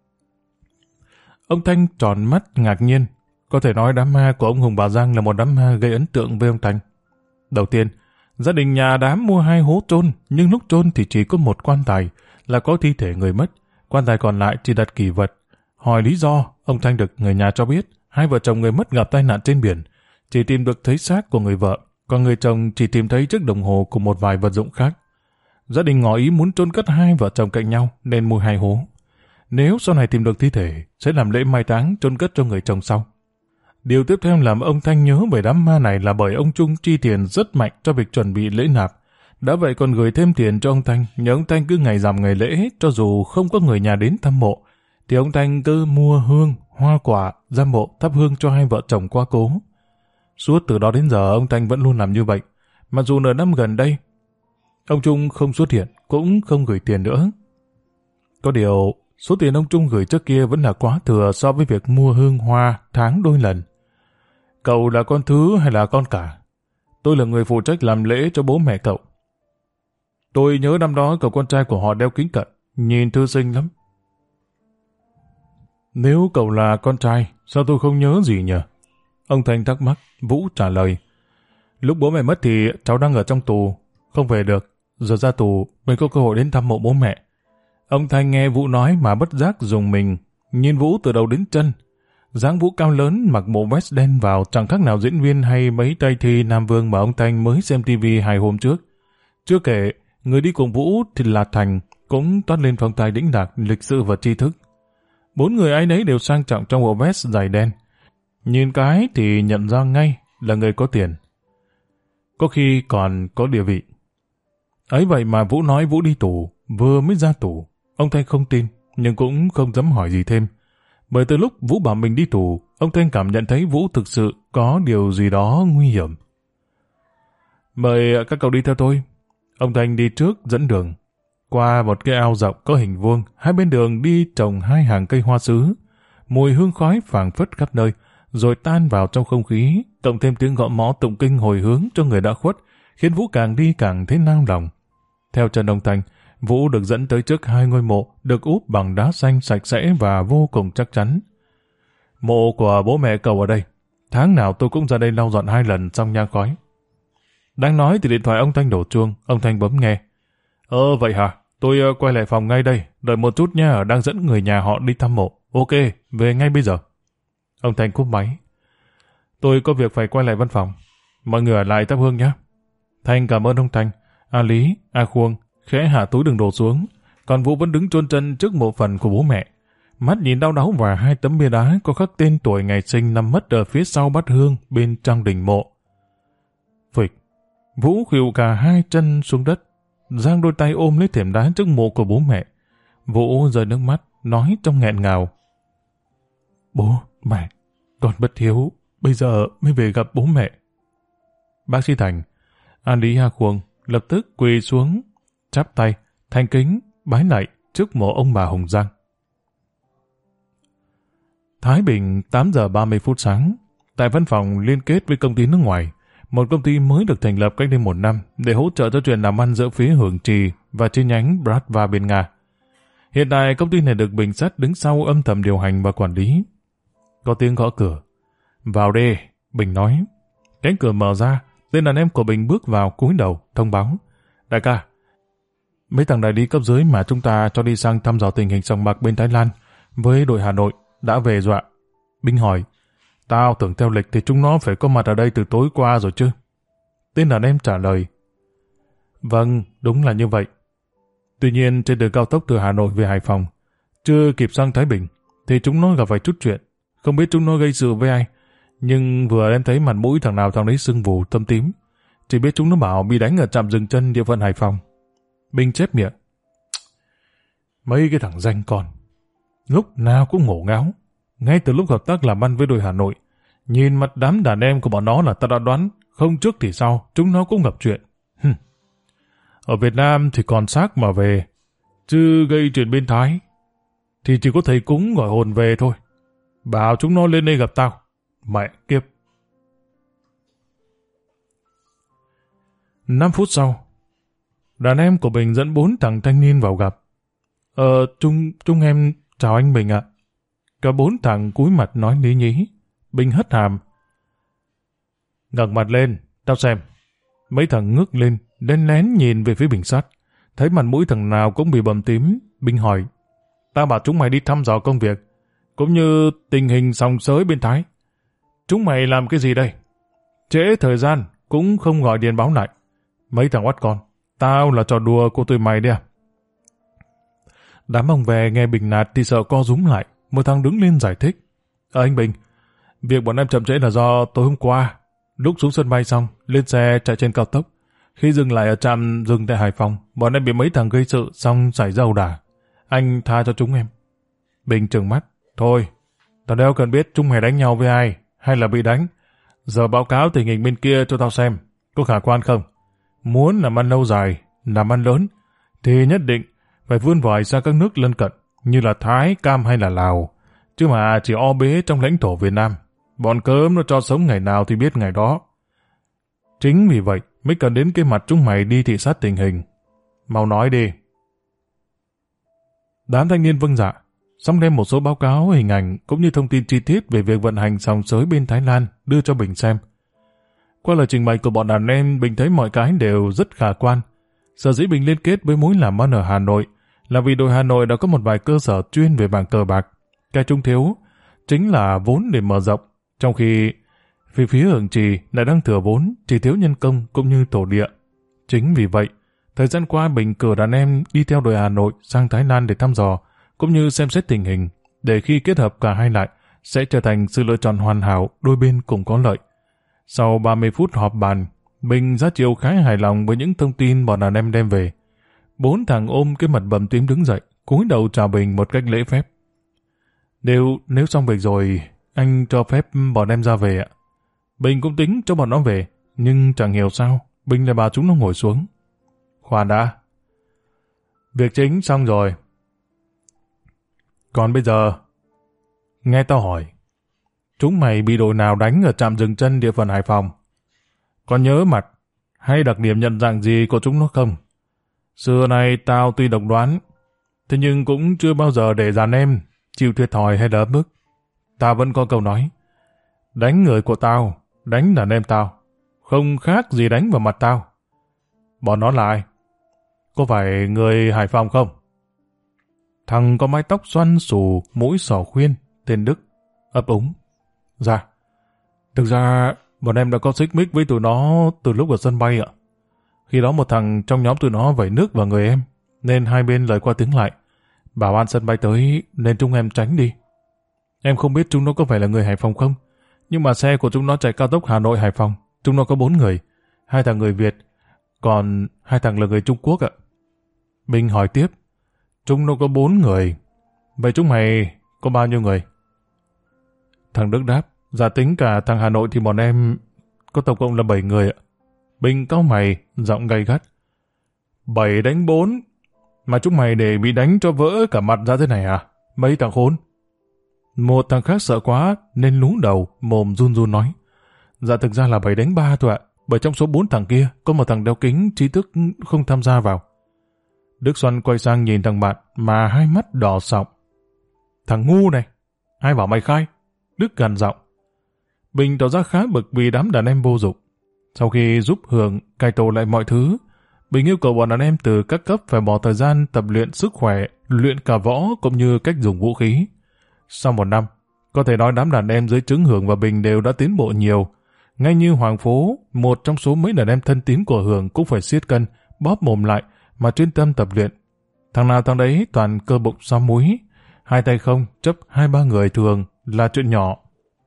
Ông Thanh tròn mắt ngạc nhiên. Có thể nói đám ma của ông Hùng bà Giang là một đám ma gây ấn tượng với ông Thanh. Đầu tiên, gia đình nhà đám mua 2 hố chôn, nhưng lúc chôn thì chỉ có một quan tài là có thi thể người mất, quan tài còn lại chỉ đặt kỷ vật. Hỏi lý do, Ông Thanh được người nhà cho biết, hai vợ chồng người mất gặp tai nạn trên biển, chỉ tìm được thấy xác của người vợ, còn người chồng chỉ tìm thấy chiếc đồng hồ cùng một vài vật dụng khác. Gia đình ngỏ ý muốn chôn cất hai vợ chồng cạnh nhau nên mua hai hố. Nếu sau này tìm được thi thể, sẽ làm lễ mai táng chôn cất cho người chồng sau. Điều tiếp theo làm ông Thanh nhớ về đám ma này là bởi ông Trung chi tiền rất mạnh cho việc chuẩn bị lễ nạp. Đã vậy còn gửi thêm tiền cho ông Thanh, nhờ ông Thanh cứ ngày rằm ngày lễ, cho dù không có người nhà đến thăm mộ, thì ông Thanh cứ mua hương, hoa quả, ra mộ thắp hương cho hai vợ chồng qua cố. Suốt từ đó đến giờ ông Thanh vẫn luôn làm như vậy, mặc dù nửa năm gần đây, ông Trung không xuất hiện, cũng không gửi tiền nữa. Có điều, số tiền ông Trung gửi trước kia vẫn là quá thừa so với việc mua hương hoa tháng đôi lần. Cậu là con thứ hay là con cả? Tôi là người phụ trách làm lễ cho bố mẹ cậu. Tôi nhớ năm đó cậu con trai của họ đeo kính cận, nhìn thư sinh lắm. Nếu cậu là con trai, sao tôi không nhớ gì nhỉ? Ông Thanh thắc mắc, Vũ trả lời. Lúc bố mẹ mất thì cháu đang ở trong tù, không về được. Giờ ra tù, mới có cơ hội đến thăm mộ bố mẹ. Ông Thanh nghe Vũ nói mà bất giác rùng mình, nhìn Vũ từ đầu đến chân. Dáng Vũ cao lớn, mặc bộ vest đen vào, chẳng khác nào diễn viên hay mấy tay thi Nam Vương mà ông Thanh mới xem tivi 2 hôm trước. Chưa kể, người đi cùng Vũ thì là Thành, cũng toát lên phong thái đĩnh đạc, lịch sự và tri thức. 4 người ai nấy đều sang trọng trong bộ vest dài đen. Nhìn cái thì nhận ra ngay là người có tiền. Có khi còn có địa vị. Ấy vậy mà Vũ nói Vũ đi tù, vừa mới ra tù. Ông Thanh không tin, nhưng cũng không dám hỏi gì thêm. Bởi từ lúc Vũ bảo mình đi tù, ông Thanh cảm nhận thấy Vũ thực sự có điều gì đó nguy hiểm. Mời các cậu đi theo tôi. Ông Thanh đi trước dẫn đường. Qua một cái ao rộng có hình vuông, hai bên đường đi trồng 2 hàng cây hoa sứ. Mùi hương khói phảng phất khắp nơi, rồi tan vào trong không khí, cộng thêm tiếng gõ mõ tụng kinh hồi hướng cho người đã khuất, khiến Vũ càng đi càng thấy nao lòng. Theo chân ông Thanh, Vũ được dẫn tới trước 2 ngôi mộ được úp bằng đá xanh sạch sẽ và vô cùng chắc chắn. Mộ của bố mẹ cậu ở đây. Tháng nào tôi cũng ra đây lau dọn 2 lần xong nhang khói. Đang nói thì điện thoại ông Thanh đổ chuông, ông Thanh bấm nghe. Vậy hả? Tôi quay lại phòng ngay đây, đợi một chút nha, đang dẫn người nhà họ đi thăm mộ. Ok, về ngay bây giờ. Ông Thanh cúp máy. Tôi có việc phải quay lại văn phòng. Mọi người ở lại thắp hương nhé. Thanh cảm ơn ông Thanh. A Lý, A Khuông khẽ hạ túi đựng đồ xuống, còn Vũ vẫn đứng chôn chân trước mộ phần của bố mẹ. Mắt nhìn đau đáu và 2 tấm bia đá có khắc tên tuổi ngày sinh nằm mất ở phía sau bát hương bên trong đình mộ. Phịch, Vũ khuỵu cả 2 chân xuống đất, giang đôi tay ôm lấy thềm đá trước mộ của bố mẹ. Vũ rơi nước mắt, nói trong nghẹn ngào. Bố, mẹ, con bất hiếu, bây giờ mới về gặp bố mẹ. Bác sĩ Thành, An Lý A Khuông lập tức quỳ xuống, chắp tay, thành kính, bái lạy trước mộ ông bà Hồng Giang. Thái Bình 8 giờ 30 phút sáng, tại văn phòng liên kết với công ty nước ngoài, một công ty mới được thành lập cách đây 1 năm để hỗ trợ cho chuyện làm ăn giữa phía Hưởng Trì và chi nhánh Bratva bên Nga. Hiện tại công ty này được Bình Sắt đứng sau âm thầm điều hành và quản lý. Có tiếng gõ cửa. Vào đi, Bình nói. Cánh cửa mở ra, tên đàn em của Bình bước vào cúi đầu, thông báo. Đại ca, mấy thằng đại lý cấp dưới mà chúng ta cho đi sang thăm dò tình hình sòng bạc bên Thái Lan với đội Hà Nội đã về rồi ạ. Bình hỏi, tao tưởng theo lịch thì chúng nó phải có mặt ở đây từ tối qua rồi chứ. Tên đàn em trả lời, vâng, đúng là như vậy. Tuy nhiên trên đường cao tốc từ Hà Nội về Hải Phòng, chưa kịp sang Thái Bình, thì chúng nó gặp phải chút chuyện. Không biết chúng nó gây sự với ai, nhưng vừa em thấy mặt mũi thằng nào thằng đấy sưng vù thâm tím. Chỉ biết chúng nó bảo bị đánh ở trạm dừng chân địa phận Hải Phòng. Bình chép miệng. Mấy cái thằng danh con, lúc nào cũng ngổ ngáo. Ngay từ lúc hợp tác làm ăn với đội Hà Nội, nhìn mặt đám đàn em của bọn nó là ta đã đoán, không trước thì sau, chúng nó cũng gặp chuyện. Ở Việt Nam thì còn xác mà về, chứ gây chuyện bên Thái, thì chỉ có thầy cúng gọi hồn về thôi. Bảo chúng nó lên đây gặp tao. Mẹ kiếp. 5 phút sau, đàn em của Bình dẫn 4 thằng thanh niên vào gặp. Chúng em chào anh Bình ạ. Cả 4 thằng cúi mặt nói lý nhí. Bình hất hàm. Ngẩng mặt lên, tao xem. Mấy thằng ngước lên, đen lén nhìn về phía Bình Sắt. Thấy mặt mũi thằng nào cũng bị bầm tím. Bình hỏi, tao bảo chúng mày đi thăm dò công việc. cũng như tình hình sòng sới bên Thái. Chúng mày làm cái gì đây? Trễ thời gian, cũng không gọi điện báo lại. Mấy thằng oắt con, tao là trò đùa của tụi mày đấy à? Đám ông về nghe Bình nạt thì sợ co rúm lại. Một thằng đứng lên giải thích. Anh Bình, việc bọn em chậm trễ là do tối hôm qua. Lúc xuống sân bay xong, lên xe chạy trên cao tốc. Khi dừng lại ở trạm dừng tại Hải Phòng, bọn em bị mấy thằng gây sự xong xảy ra ẩu đả. Anh tha cho chúng em. Bình trừng mắt. Thôi, tao đeo cần biết chúng mày đánh nhau với ai, hay là bị đánh. Giờ báo cáo tình hình bên kia cho tao xem, có khả quan không? Muốn làm ăn lâu dài, làm ăn lớn, thì nhất định phải vươn vòi ra các nước lân cận, như là Thái, Cam hay là Lào. Chứ mà chỉ o bế trong lãnh thổ Việt Nam, bọn cớm nó cho sống ngày nào thì biết ngày đó. Chính vì vậy mới cần đến cái mặt chúng mày đi thị sát tình hình. Mau nói đi. Đám thanh niên vâng dạ, xong đem một số báo cáo, hình ảnh cũng như thông tin chi tiết về việc vận hành sòng sới bên Thái Lan đưa cho Bình xem. Qua lời trình bày của bọn đàn em, Bình thấy mọi cái đều rất khả quan. Sở dĩ Bình liên kết với mối làm ăn ở Hà Nội là vì đội Hà Nội đã có một vài cơ sở chuyên về bảng cờ bạc. Cái chúng thiếu chính là vốn để mở rộng, trong khi phía Hưởng Trì lại đang thừa vốn, chỉ thiếu nhân công cũng như thổ địa. Chính vì vậy, thời gian qua Bình cử đàn em đi theo đội Hà Nội sang Thái Lan để thăm dò, cũng như xem xét tình hình, để khi kết hợp cả hai lại, sẽ trở thành sự lựa chọn hoàn hảo, đôi bên cùng có lợi. Sau 30 phút họp bàn, Bình ra chiều khá hài lòng với những thông tin bọn đàn em đem về. 4 thằng ôm cái mặt bầm tím đứng dậy, cúi đầu chào Bình một cách lễ phép. Nếu xong việc rồi, anh cho phép bọn em ra về ạ. Bình cũng tính cho bọn nó về, nhưng chẳng hiểu sao, Bình lại bảo chúng nó ngồi xuống. Khoan đã. Việc chính xong rồi. Còn bây giờ, nghe tao hỏi, chúng mày bị đội nào đánh ở trạm dừng chân địa phận Hải Phòng? Có nhớ mặt hay đặc điểm nhận dạng gì của chúng nó không? Xưa nay tao tuy độc đoán, thế nhưng cũng chưa bao giờ để đàn em chịu thiệt thòi hay là ấm ức. Tao vẫn có câu nói, đánh người của tao, đánh đàn em tao, không khác gì đánh vào mặt tao. Bọn nó là ai? Có phải người Hải Phòng không? Thằng có mái tóc xoăn xù, mũi sỏ khuyên, tên Đức, ấp úng. Dạ, thực ra bọn em đã có xích mích với tụi nó từ lúc ở sân bay ạ. Khi đó một thằng trong nhóm tụi nó vẩy nước vào người em, nên hai bên lời qua tiếng lại. Bảo an sân bay tới nên chúng em tránh đi. Em không biết chúng nó có phải là người Hải Phòng không, nhưng mà xe của chúng nó chạy cao tốc Hà Nội Hải Phòng. Chúng nó có 4 người, 2 thằng người Việt, còn 2 thằng là người Trung Quốc ạ. Bình hỏi tiếp, chúng nó có 4 người, vậy chúng mày có bao nhiêu người? Thằng Đức đáp, giả tính cả thằng Hà Nội thì bọn em có tổng cộng là 7 người ạ. Bình cau mày, giọng gay gắt. 7 đánh 4, mà chúng mày để bị đánh cho vỡ cả mặt ra thế này à? Mấy thằng khốn. Một thằng khác sợ quá nên lú đầu, mồm run run nói. Dạ thực ra là 7 đánh 3 thôi ạ, bởi trong số 4 thằng kia có một thằng đeo kính trí thức không tham gia vào. Đức Xuân quay sang nhìn thằng bạn mà hai mắt đỏ sọng. Thằng ngu này, ai bảo mày khai? Đức gằn giọng. Bình tỏ ra khá bực vì đám đàn em vô dụng. Sau khi giúp Hưởng cải tổ lại mọi thứ, Bình yêu cầu bọn đàn em từ các cấp phải bỏ thời gian tập luyện sức khỏe, luyện cả võ cũng như cách dùng vũ khí. Sau 1 năm, có thể nói đám đàn em dưới trướng Hưởng và Bình đều đã tiến bộ nhiều. Ngay như Hoàng Phố, một trong số mấy đàn em thân tín của Hưởng cũng phải siết cân, bóp mồm lại mà chuyên tâm tập luyện. Thằng nào thằng đấy toàn cơ bụng xóm múi, 2 tay không chấp 2-3 người thường là chuyện nhỏ.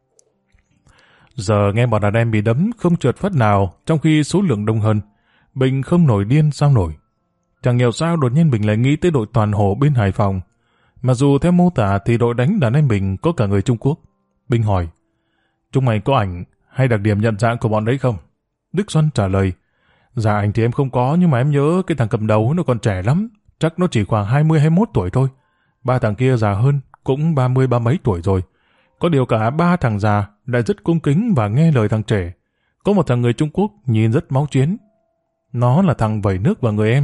Giờ nghe bọn đàn em bị đấm không trượt phát nào trong khi số lượng đông hơn, Bình không nổi điên sao nổi. Chẳng hiểu sao đột nhiên Bình lại nghĩ tới đội toàn hổ bên Hải Phòng. Mặc dù theo mô tả thì đội đánh đàn em Bình có cả người Trung Quốc. Bình hỏi, chúng mày có ảnh hay đặc điểm nhận dạng của bọn đấy không? Đức Xuân trả lời, dạ ảnh thì em không có, nhưng mà em nhớ cái thằng cầm đầu nó còn trẻ lắm, chắc nó chỉ khoảng 20-21 tuổi thôi. 3 thằng kia già hơn, cũng 30 mấy tuổi rồi. Có điều cả 3 thằng già lại rất cung kính và nghe lời thằng trẻ. Có một thằng người Trung Quốc nhìn rất máu chiến. Nó là thằng vẩy nước vào người em.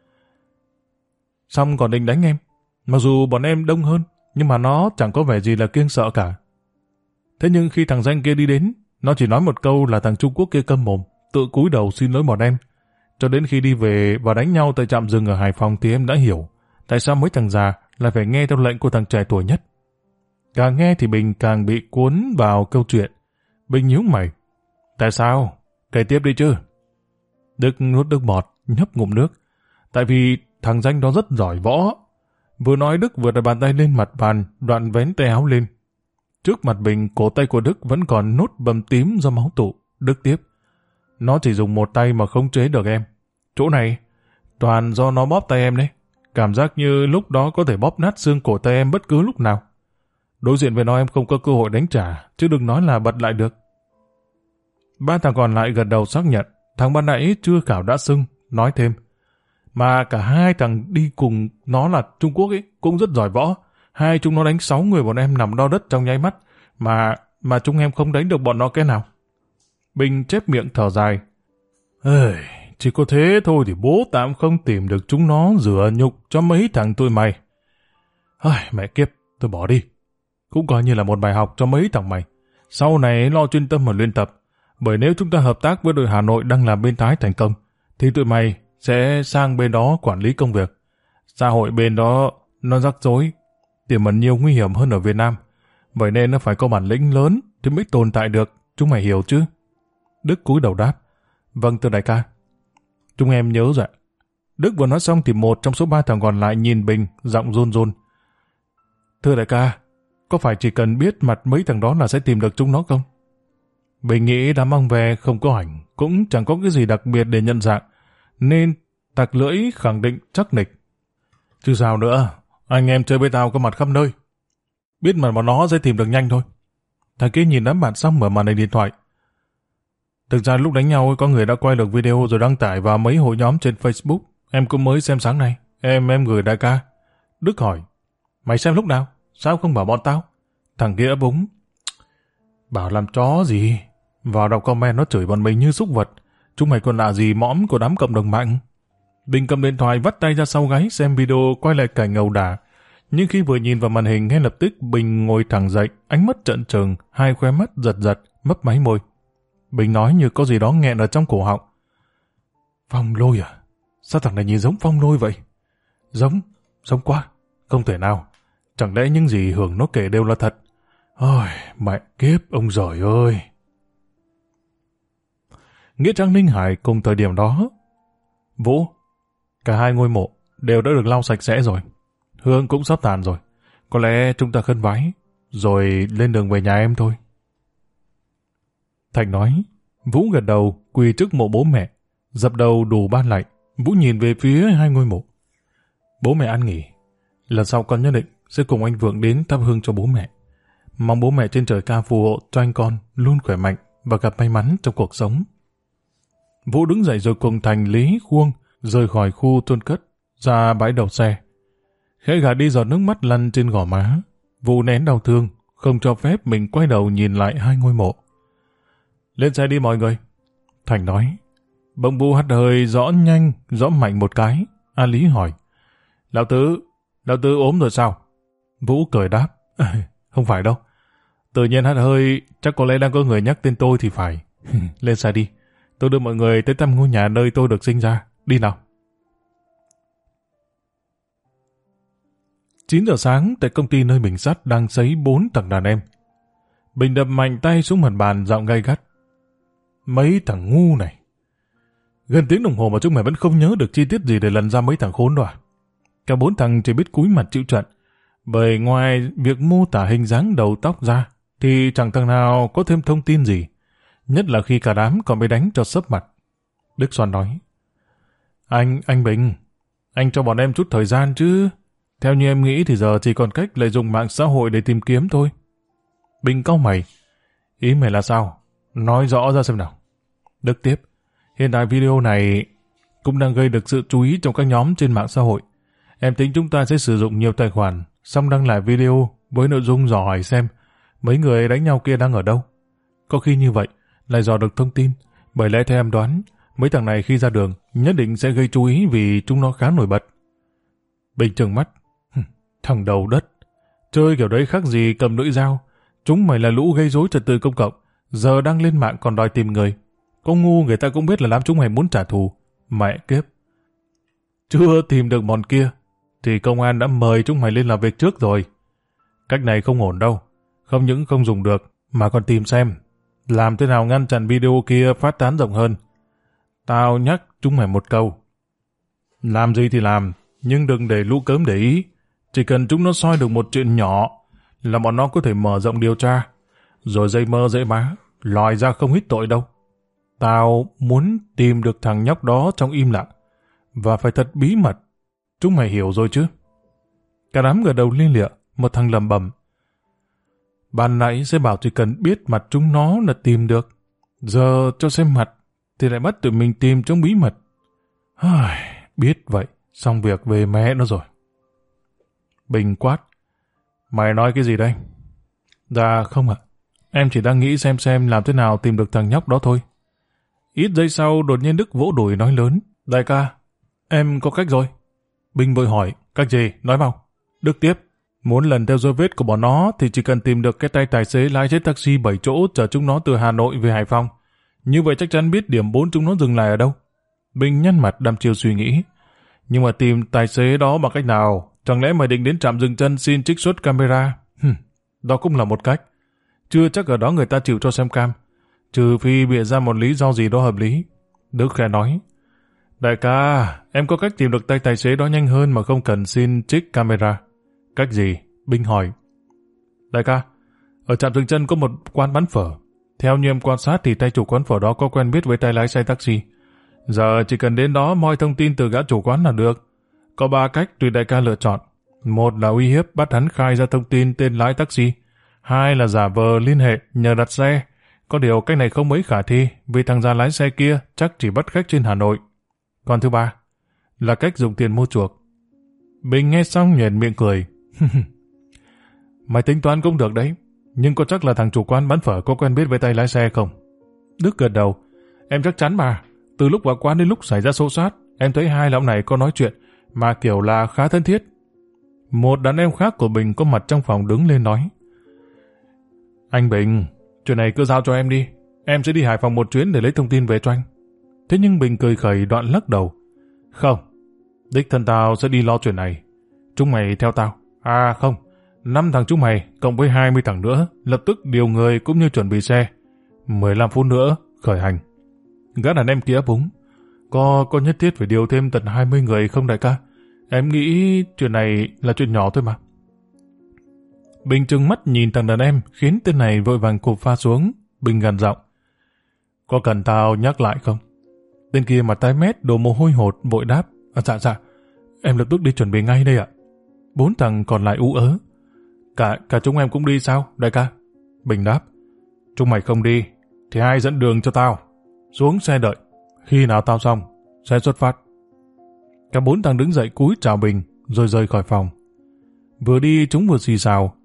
Xong còn định đánh em. Mặc dù bọn em đông hơn, nhưng mà nó chẳng có vẻ gì là kiêng sợ cả. Thế nhưng khi thằng danh kia đi đến, nó chỉ nói một câu là thằng Trung Quốc kia câm mồm, tự cúi đầu xin lỗi bọn em. Cho đến khi đi về và đánh nhau tại trạm dừng ở Hải Phòng thì em đã hiểu tại sao mấy thằng già lại phải nghe theo lệnh của thằng trẻ tuổi nhất. Càng nghe thì Bình càng bị cuốn vào câu chuyện. Bình nhíu mày. Tại sao? Kể tiếp đi chứ. Đức nuốt nước bọt, nhấp ngụm nước. Tại vì thằng danh đó rất giỏi võ. Vừa nói Đức vừa đặt bàn tay lên mặt bàn, đoạn vén tay áo lên. Trước mặt Bình, cổ tay của Đức vẫn còn nốt bầm tím do máu tụ. Đức tiếp. Nó chỉ dùng một tay mà không chế được em. Chỗ này, toàn do nó bóp tay em đấy. Cảm giác như lúc đó có thể bóp nát xương cổ tay em bất cứ lúc nào. Đối diện với nó em không có cơ hội đánh trả, chứ đừng nói là bật lại được. Ba thằng còn lại gật đầu xác nhận. Thằng ban nãy chưa khảo đã xưng, nói thêm. Mà cả hai thằng đi cùng nó là Trung Quốc ấy, cũng rất giỏi võ. Hai chúng nó đánh 6 người bọn em nằm đo đất trong nháy mắt. Mà chúng em không đánh được bọn nó cái nào. Bình chép miệng thở dài. Chỉ có thế thôi thì bố tạm không tìm được chúng nó rửa nhục cho mấy thằng tụi mày. Mẹ kiếp, tôi bỏ đi. Cũng coi như là một bài học cho mấy thằng mày. Sau này lo chuyên tâm mà luyện tập. Bởi nếu chúng ta hợp tác với đội Hà Nội đang làm bên Thái thành công, thì tụi mày sẽ sang bên đó quản lý công việc. Xã hội bên đó nó rắc rối, tiềm ẩn nhiều nguy hiểm hơn ở Việt Nam. Vậy nên nó phải có bản lĩnh lớn thì mới tồn tại được. Chúng mày hiểu chứ? Đức cúi đầu đáp. Vâng thưa đại ca. Chúng em nhớ rồi. Đức vừa nói xong thì một trong số 3 thằng còn lại nhìn Bình, giọng run run. Thưa đại ca, có phải chỉ cần biết mặt mấy thằng đó là sẽ tìm được chúng nó không? Bình nghĩ đám ông về không có ảnh, cũng chẳng có cái gì đặc biệt để nhận dạng, nên tặc lưỡi khẳng định chắc nịch. Chứ sao nữa, anh em chơi với tao có mặt khắp nơi. Biết mặt bọn nó sẽ tìm được nhanh thôi. Thằng kia nhìn đám bạn xong mở màn hình điện thoại. Thực ra lúc đánh nhau có người đã quay được video rồi đăng tải vào mấy hội nhóm trên Facebook. Em cũng mới xem sáng nay. Em gửi đại ca. Đức hỏi. Mày xem lúc nào? Sao không bảo bọn tao? Thằng kia búng. Bảo làm chó gì? Vào đọc comment nó chửi bọn mình như súc vật. Chúng mày còn là gì mõm của đám cộng đồng mạng? Bình cầm điện thoại vắt tay ra sau gáy xem video quay lại cảnh ẩu đả. Nhưng khi vừa nhìn vào màn hình ngay lập tức Bình ngồi thẳng dậy, ánh mắt trợn trừng, hai khóe mắt giật giật, mấp máy môi. Bình nói như có gì đó nghẹn ở trong cổ họng. Phong Lôi à? Sao thằng này nhìn giống Phong Lôi vậy? Giống quá. Không thể nào. Chẳng lẽ những gì Hưởng nó kể đều là thật? Ôi, mẹ kiếp ông giỏi ơi. Nghĩa trang Ninh Hải cùng thời điểm đó. Vũ, cả hai ngôi mộ đều đã được lau sạch sẽ rồi. Hương cũng sắp tàn rồi. Có lẽ chúng ta khấn vái, rồi lên đường về nhà em thôi. Thành nói. Vũ gật đầu, quỳ trước mộ bố mẹ, dập đầu đủ ban lạy. Vũ nhìn về phía hai ngôi mộ. Bố mẹ ăn nghỉ. Lần sau con nhất định sẽ cùng anh Vượng đến thắp hương cho bố mẹ. Mong bố mẹ trên trời cao phù hộ cho anh con luôn khỏe mạnh và gặp may mắn trong cuộc sống. Vũ đứng dậy rồi cùng Thành Lý Khuông rời khỏi khu chôn cất ra bãi đậu xe. Khẽ gạt đi giọt nước mắt lăn trên gò má. Vũ nén đau thương, không cho phép mình quay đầu nhìn lại hai ngôi mộ. Lên xe đi mọi người. Thành nói. Bỗng Vũ hắt hơi rõ nhanh, rõ mạnh một cái. A Lý hỏi. Lão Tứ ốm rồi sao? Vũ cười đáp. Không phải đâu. Tự nhiên hắt hơi, chắc có lẽ đang có người nhắc tên tôi thì phải. Lên xe đi. Tôi đưa mọi người tới thăm ngôi nhà nơi tôi được sinh ra. Đi nào. 9 giờ sáng, tại công ty nơi Bình Sắt đang sấy 4 thằng đàn em. Bình đập mạnh tay xuống mặt bàn giọng gay gắt. Mấy thằng ngu này. Gần tiếng đồng hồ mà chúng mày vẫn không nhớ được chi tiết gì để lần ra mấy thằng khốn đó à? Cả 4 thằng chỉ biết cúi mặt chịu trận. Bởi ngoài việc mô tả hình dáng đầu tóc ra, thì chẳng thằng nào có thêm thông tin gì. Nhất là khi cả đám còn bị đánh cho sấp mặt. Đức Soan nói. Anh Bình, anh cho bọn em chút thời gian chứ. Theo như em nghĩ thì giờ chỉ còn cách lợi dụng mạng xã hội để tìm kiếm thôi. Bình cau mày. Ý mày là sao? Nói rõ ra xem nào. Đức tiếp. Hiện tại video này cũng đang gây được sự chú ý trong các nhóm trên mạng xã hội. Em tính chúng ta sẽ sử dụng nhiều tài khoản, xong đăng lại video với nội dung dò hỏi xem mấy người đánh nhau kia đang ở đâu. Có khi như vậy lại dò được thông tin, bởi lẽ theo em đoán, mấy thằng này khi ra đường nhất định sẽ gây chú ý vì chúng nó khá nổi bật. Bình trừng mắt. Thằng đầu đất. Chơi kiểu đấy khác gì cầm lưỡi dao. Chúng mày là lũ gây rối trật tự công cộng, giờ đang lên mạng còn đòi tìm người. Có ngu người ta cũng biết là đám chúng mày muốn trả thù. Mẹ kiếp. Chưa tìm được bọn kia thì công an đã mời chúng mày lên làm việc trước rồi. Cách này không ổn đâu. Không những không dùng được, mà còn tìm xem làm thế nào ngăn chặn video kia phát tán rộng hơn. Tao nhắc chúng mày một câu. Làm gì thì làm, nhưng đừng để lũ cớm để ý. Chỉ cần chúng nó soi được một chuyện nhỏ là bọn nó có thể mở rộng điều tra. Rồi dây mơ dễ má, lòi ra không ít tội đâu. Tao muốn tìm được thằng nhóc đó trong im lặng. Và phải thật bí mật. Chúng mày hiểu rồi chứ? Cả đám gật đầu liên lịa, một thằng lầm bầm. Ban nãy sẽ bảo chỉ cần biết mặt chúng nó là tìm được. Giờ cho xem mặt, thì lại bắt tụi mình tìm trong bí mật. Biết vậy, xong việc về mẹ nó rồi. Bình quát. Mày nói cái gì đây? Dạ không ạ. Em chỉ đang nghĩ xem làm thế nào tìm được thằng nhóc đó thôi. Ít giây sau đột nhiên Đức vỗ đùi nói lớn. Đại ca, em có cách rồi. Bình vội hỏi. Cách gì? Nói mau. Đức tiếp. Muốn lần theo dấu vết của bọn nó thì chỉ cần tìm được cái tay tài xế lái chiếc taxi 7 chỗ chở chúng nó từ Hà Nội về Hải Phòng. Như vậy chắc chắn biết điểm 4 chúng nó dừng lại ở đâu. Bình nhăn mặt đăm chiêu suy nghĩ. Nhưng mà tìm tài xế đó bằng cách nào? Chẳng lẽ mày định đến trạm dừng chân xin trích xuất camera? Đó cũng là một cách. Chưa chắc ở đó người ta chịu cho xem cam. Trừ phi bịa ra một lý do gì đó hợp lý. Đức khẽ nói. Đại ca, em có cách tìm được tay tài xế đó nhanh hơn mà không cần xin trích camera. Cách gì? Bình hỏi. Đại ca, ở trạm dừng chân có một quán bán phở. Theo như em quan sát thì tay chủ quán phở đó có quen biết với tay lái xe taxi. Giờ chỉ cần đến đó moi thông tin từ gã chủ quán là được. Có 3 cách tùy đại ca lựa chọn. Một là uy hiếp bắt hắn khai ra thông tin tên lái taxi. 2 là giả vờ liên hệ nhờ đặt xe. Có điều cách này không mấy khả thi vì thằng già lái xe kia chắc chỉ bắt khách trên Hà Nội. Còn thứ 3 là cách dùng tiền mua chuộc. Bình nghe xong nhoẻn miệng cười. Mày tính toán cũng được đấy. Nhưng có chắc là thằng chủ quán bán phở có quen biết với tay lái xe không? Đức gật đầu. Em chắc chắn mà. Từ lúc vào quán đến lúc xảy ra xô xát, em thấy hai lão này có nói chuyện mà kiểu là khá thân thiết. Một đàn em khác của Bình có mặt trong phòng đứng lên nói. Anh Bình, chuyện này cứ giao cho em đi. Em sẽ đi Hải Phòng một chuyến để lấy thông tin về cho anh. Thế nhưng Bình cười khẩy đoạn lắc đầu. Không, đích thân tao sẽ đi lo chuyện này. Chúng mày theo tao. À không, 5 thằng chúng mày cộng với 20 thằng nữa lập tức điều người cũng như chuẩn bị xe. 15 phút nữa khởi hành. Gã đàn em kia búng. Có nhất thiết phải điều thêm tận 20 người không đại ca? Em nghĩ chuyện này là chuyện nhỏ thôi mà. Bình trừng mắt nhìn thằng đàn em khiến tên này vội vàng cụp pha xuống. Bình gằn giọng. Có cần tao nhắc lại không? Tên kia mặt tái mét đổ mồ hôi hột vội đáp. Dạ, em lập tức đi chuẩn bị ngay đây ạ. 4 thằng còn lại ú ớ. Cả chúng em cũng đi sao, đại ca? Bình đáp. Chúng mày không đi, thì ai dẫn đường cho tao? Xuống xe đợi. Khi nào tao xong, xe xuất phát. Cả 4 thằng đứng dậy cúi chào Bình, rồi rời khỏi phòng. Vừa đi chúng vừa xì xào.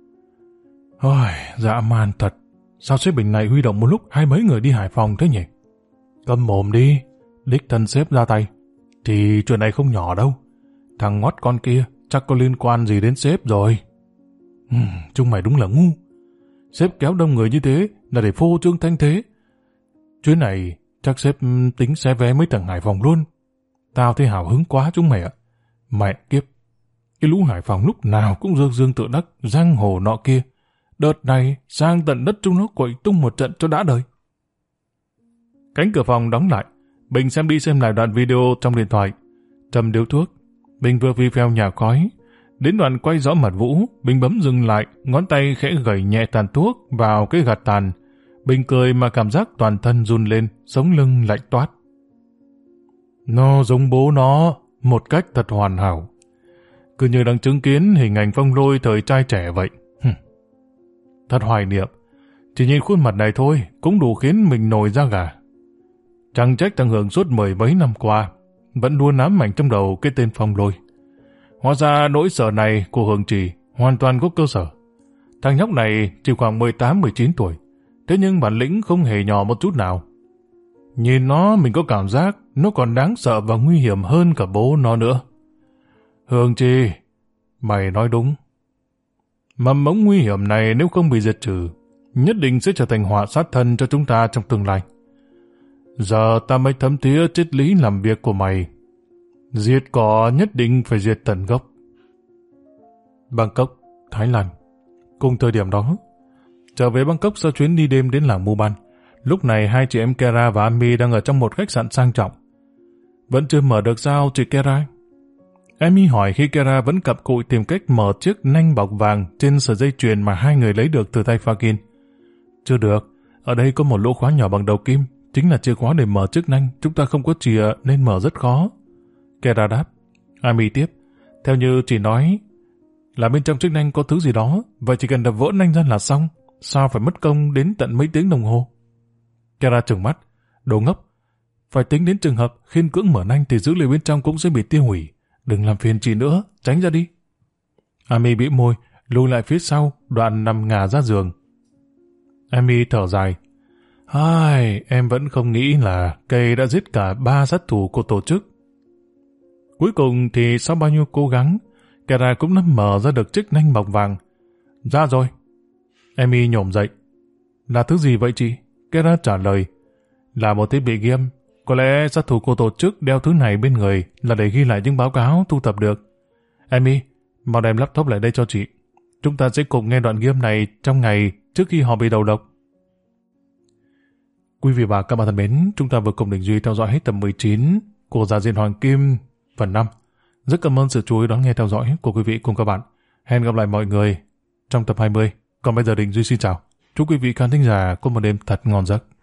Ôi, dã man thật. Sao sếp Bình này huy động một lúc 20 mấy người đi Hải Phòng thế nhỉ? Câm mồm đi, đích thân sếp ra tay. Thì chuyện này không nhỏ đâu. Thằng ngót con kia chắc có liên quan gì đến sếp rồi. Chúng mày đúng là ngu. Sếp kéo đông người như thế là để phô trương thanh thế. Chuyến này chắc sếp tính xe vé mấy thằng Hải Phòng luôn. Tao thấy hào hứng quá chúng mày ạ. Mẹ kiếp. Cái lũ Hải Phòng lúc nào cũng dương dương tự đắc, giang hồ nọ kia. Đợt này sang tận đất chúng nó quậy tung một trận cho đã đời. Cánh cửa phòng đóng lại. Bình xem đi xem lại đoạn video trong điện thoại. Châm điếu thuốc. Bình vừa phi phèo nhả khói. Đến đoạn quay rõ mặt Vũ, Bình bấm dừng lại, ngón tay khẽ gẩy nhẹ tàn thuốc vào cái gạt tàn. Bình cười mà cảm giác toàn thân run lên, sống lưng lạnh toát. Nó giống bố nó, một cách thật hoàn hảo. Cứ như đang chứng kiến hình ảnh Phong Lôi thời trai trẻ vậy. Thật hoài niệm. Chỉ nhìn khuôn mặt này thôi cũng đủ khiến mình nổi da gà. Chẳng trách thằng Hưởng suốt 10 mấy năm qua vẫn luôn ám ảnh trong đầu cái tên Phong Lôi. Hóa ra nỗi sợ này của Hưởng Trì hoàn toàn có cơ sở. Thằng nhóc này chỉ khoảng 18-19 tuổi, thế nhưng bản lĩnh không hề nhỏ một chút nào. Nhìn nó mình có cảm giác nó còn đáng sợ và nguy hiểm hơn cả bố nó nữa. Hưởng Trì, mày nói đúng. Mầm mống nguy hiểm này nếu không bị diệt trừ, nhất định sẽ trở thành họa sát thân cho chúng ta trong tương lai. Giờ ta mới thấm thía triết lý làm việc của mày. Diệt cỏ nhất định phải diệt tận gốc. Bangkok, Thái Lan, Cùng thời điểm đó, trở về Bangkok sau chuyến đi đêm đến làng Muban, lúc này hai chị em Kera và Ami đang ở trong một khách sạn sang trọng. Vẫn chưa mở được sao chị Kera? Ami hỏi khi Kera vẫn cặm cụi tìm cách mở chiếc nanh bọc vàng trên sợi dây chuyền mà hai người lấy được từ tay Fakin. Chưa được, ở đây có một lỗ khóa nhỏ bằng đầu kim, chính là chìa khóa để mở chiếc nanh, chúng ta không có chìa nên mở rất khó. Kera đáp. Ami tiếp, theo như chị nói là bên trong chiếc nanh có thứ gì đó, vậy chỉ cần đập vỡ nanh ra là xong, sao phải mất công đến tận mấy tiếng đồng hồ? Kera trừng mắt, đồ ngốc, phải tính đến trường hợp khiên cưỡng mở nanh thì dữ liệu bên trong cũng sẽ bị tiêu hủy. Đừng làm phiền chị nữa, tránh ra đi. Ami bĩu môi, lùi lại phía sau, đoạn nằm ngả ra giường. Ami thở dài. Em vẫn không nghĩ là Kay đã giết cả 3 sát thủ của tổ chức. Cuối cùng thì sau bao nhiêu cố gắng, Kera cũng đã mở ra được chiếc nanh bọc vàng. Ra rồi. Ami nhổm dậy. Là thứ gì vậy chị? Kera trả lời. Là một thiết bị ghi âm. Có lẽ sát thủ của tổ chức đeo thứ này bên người là để ghi lại những báo cáo thu thập được. Amy, mau đem laptop lại đây cho chị. Chúng ta sẽ cùng nghe đoạn ghi âm này trong ngày trước khi họ bị đầu độc. Quý vị và các bạn thân mến, chúng ta vừa cùng Đình Duy theo dõi hết tập 19 của Giả Diện Hoàng Kim phần 5. Rất cảm ơn sự chú ý đón nghe theo dõi của quý vị cùng các bạn. Hẹn gặp lại mọi người trong tập 20. Còn bây giờ Đình Duy xin chào. Chúc quý vị khán thính giả có một đêm thật ngon giấc.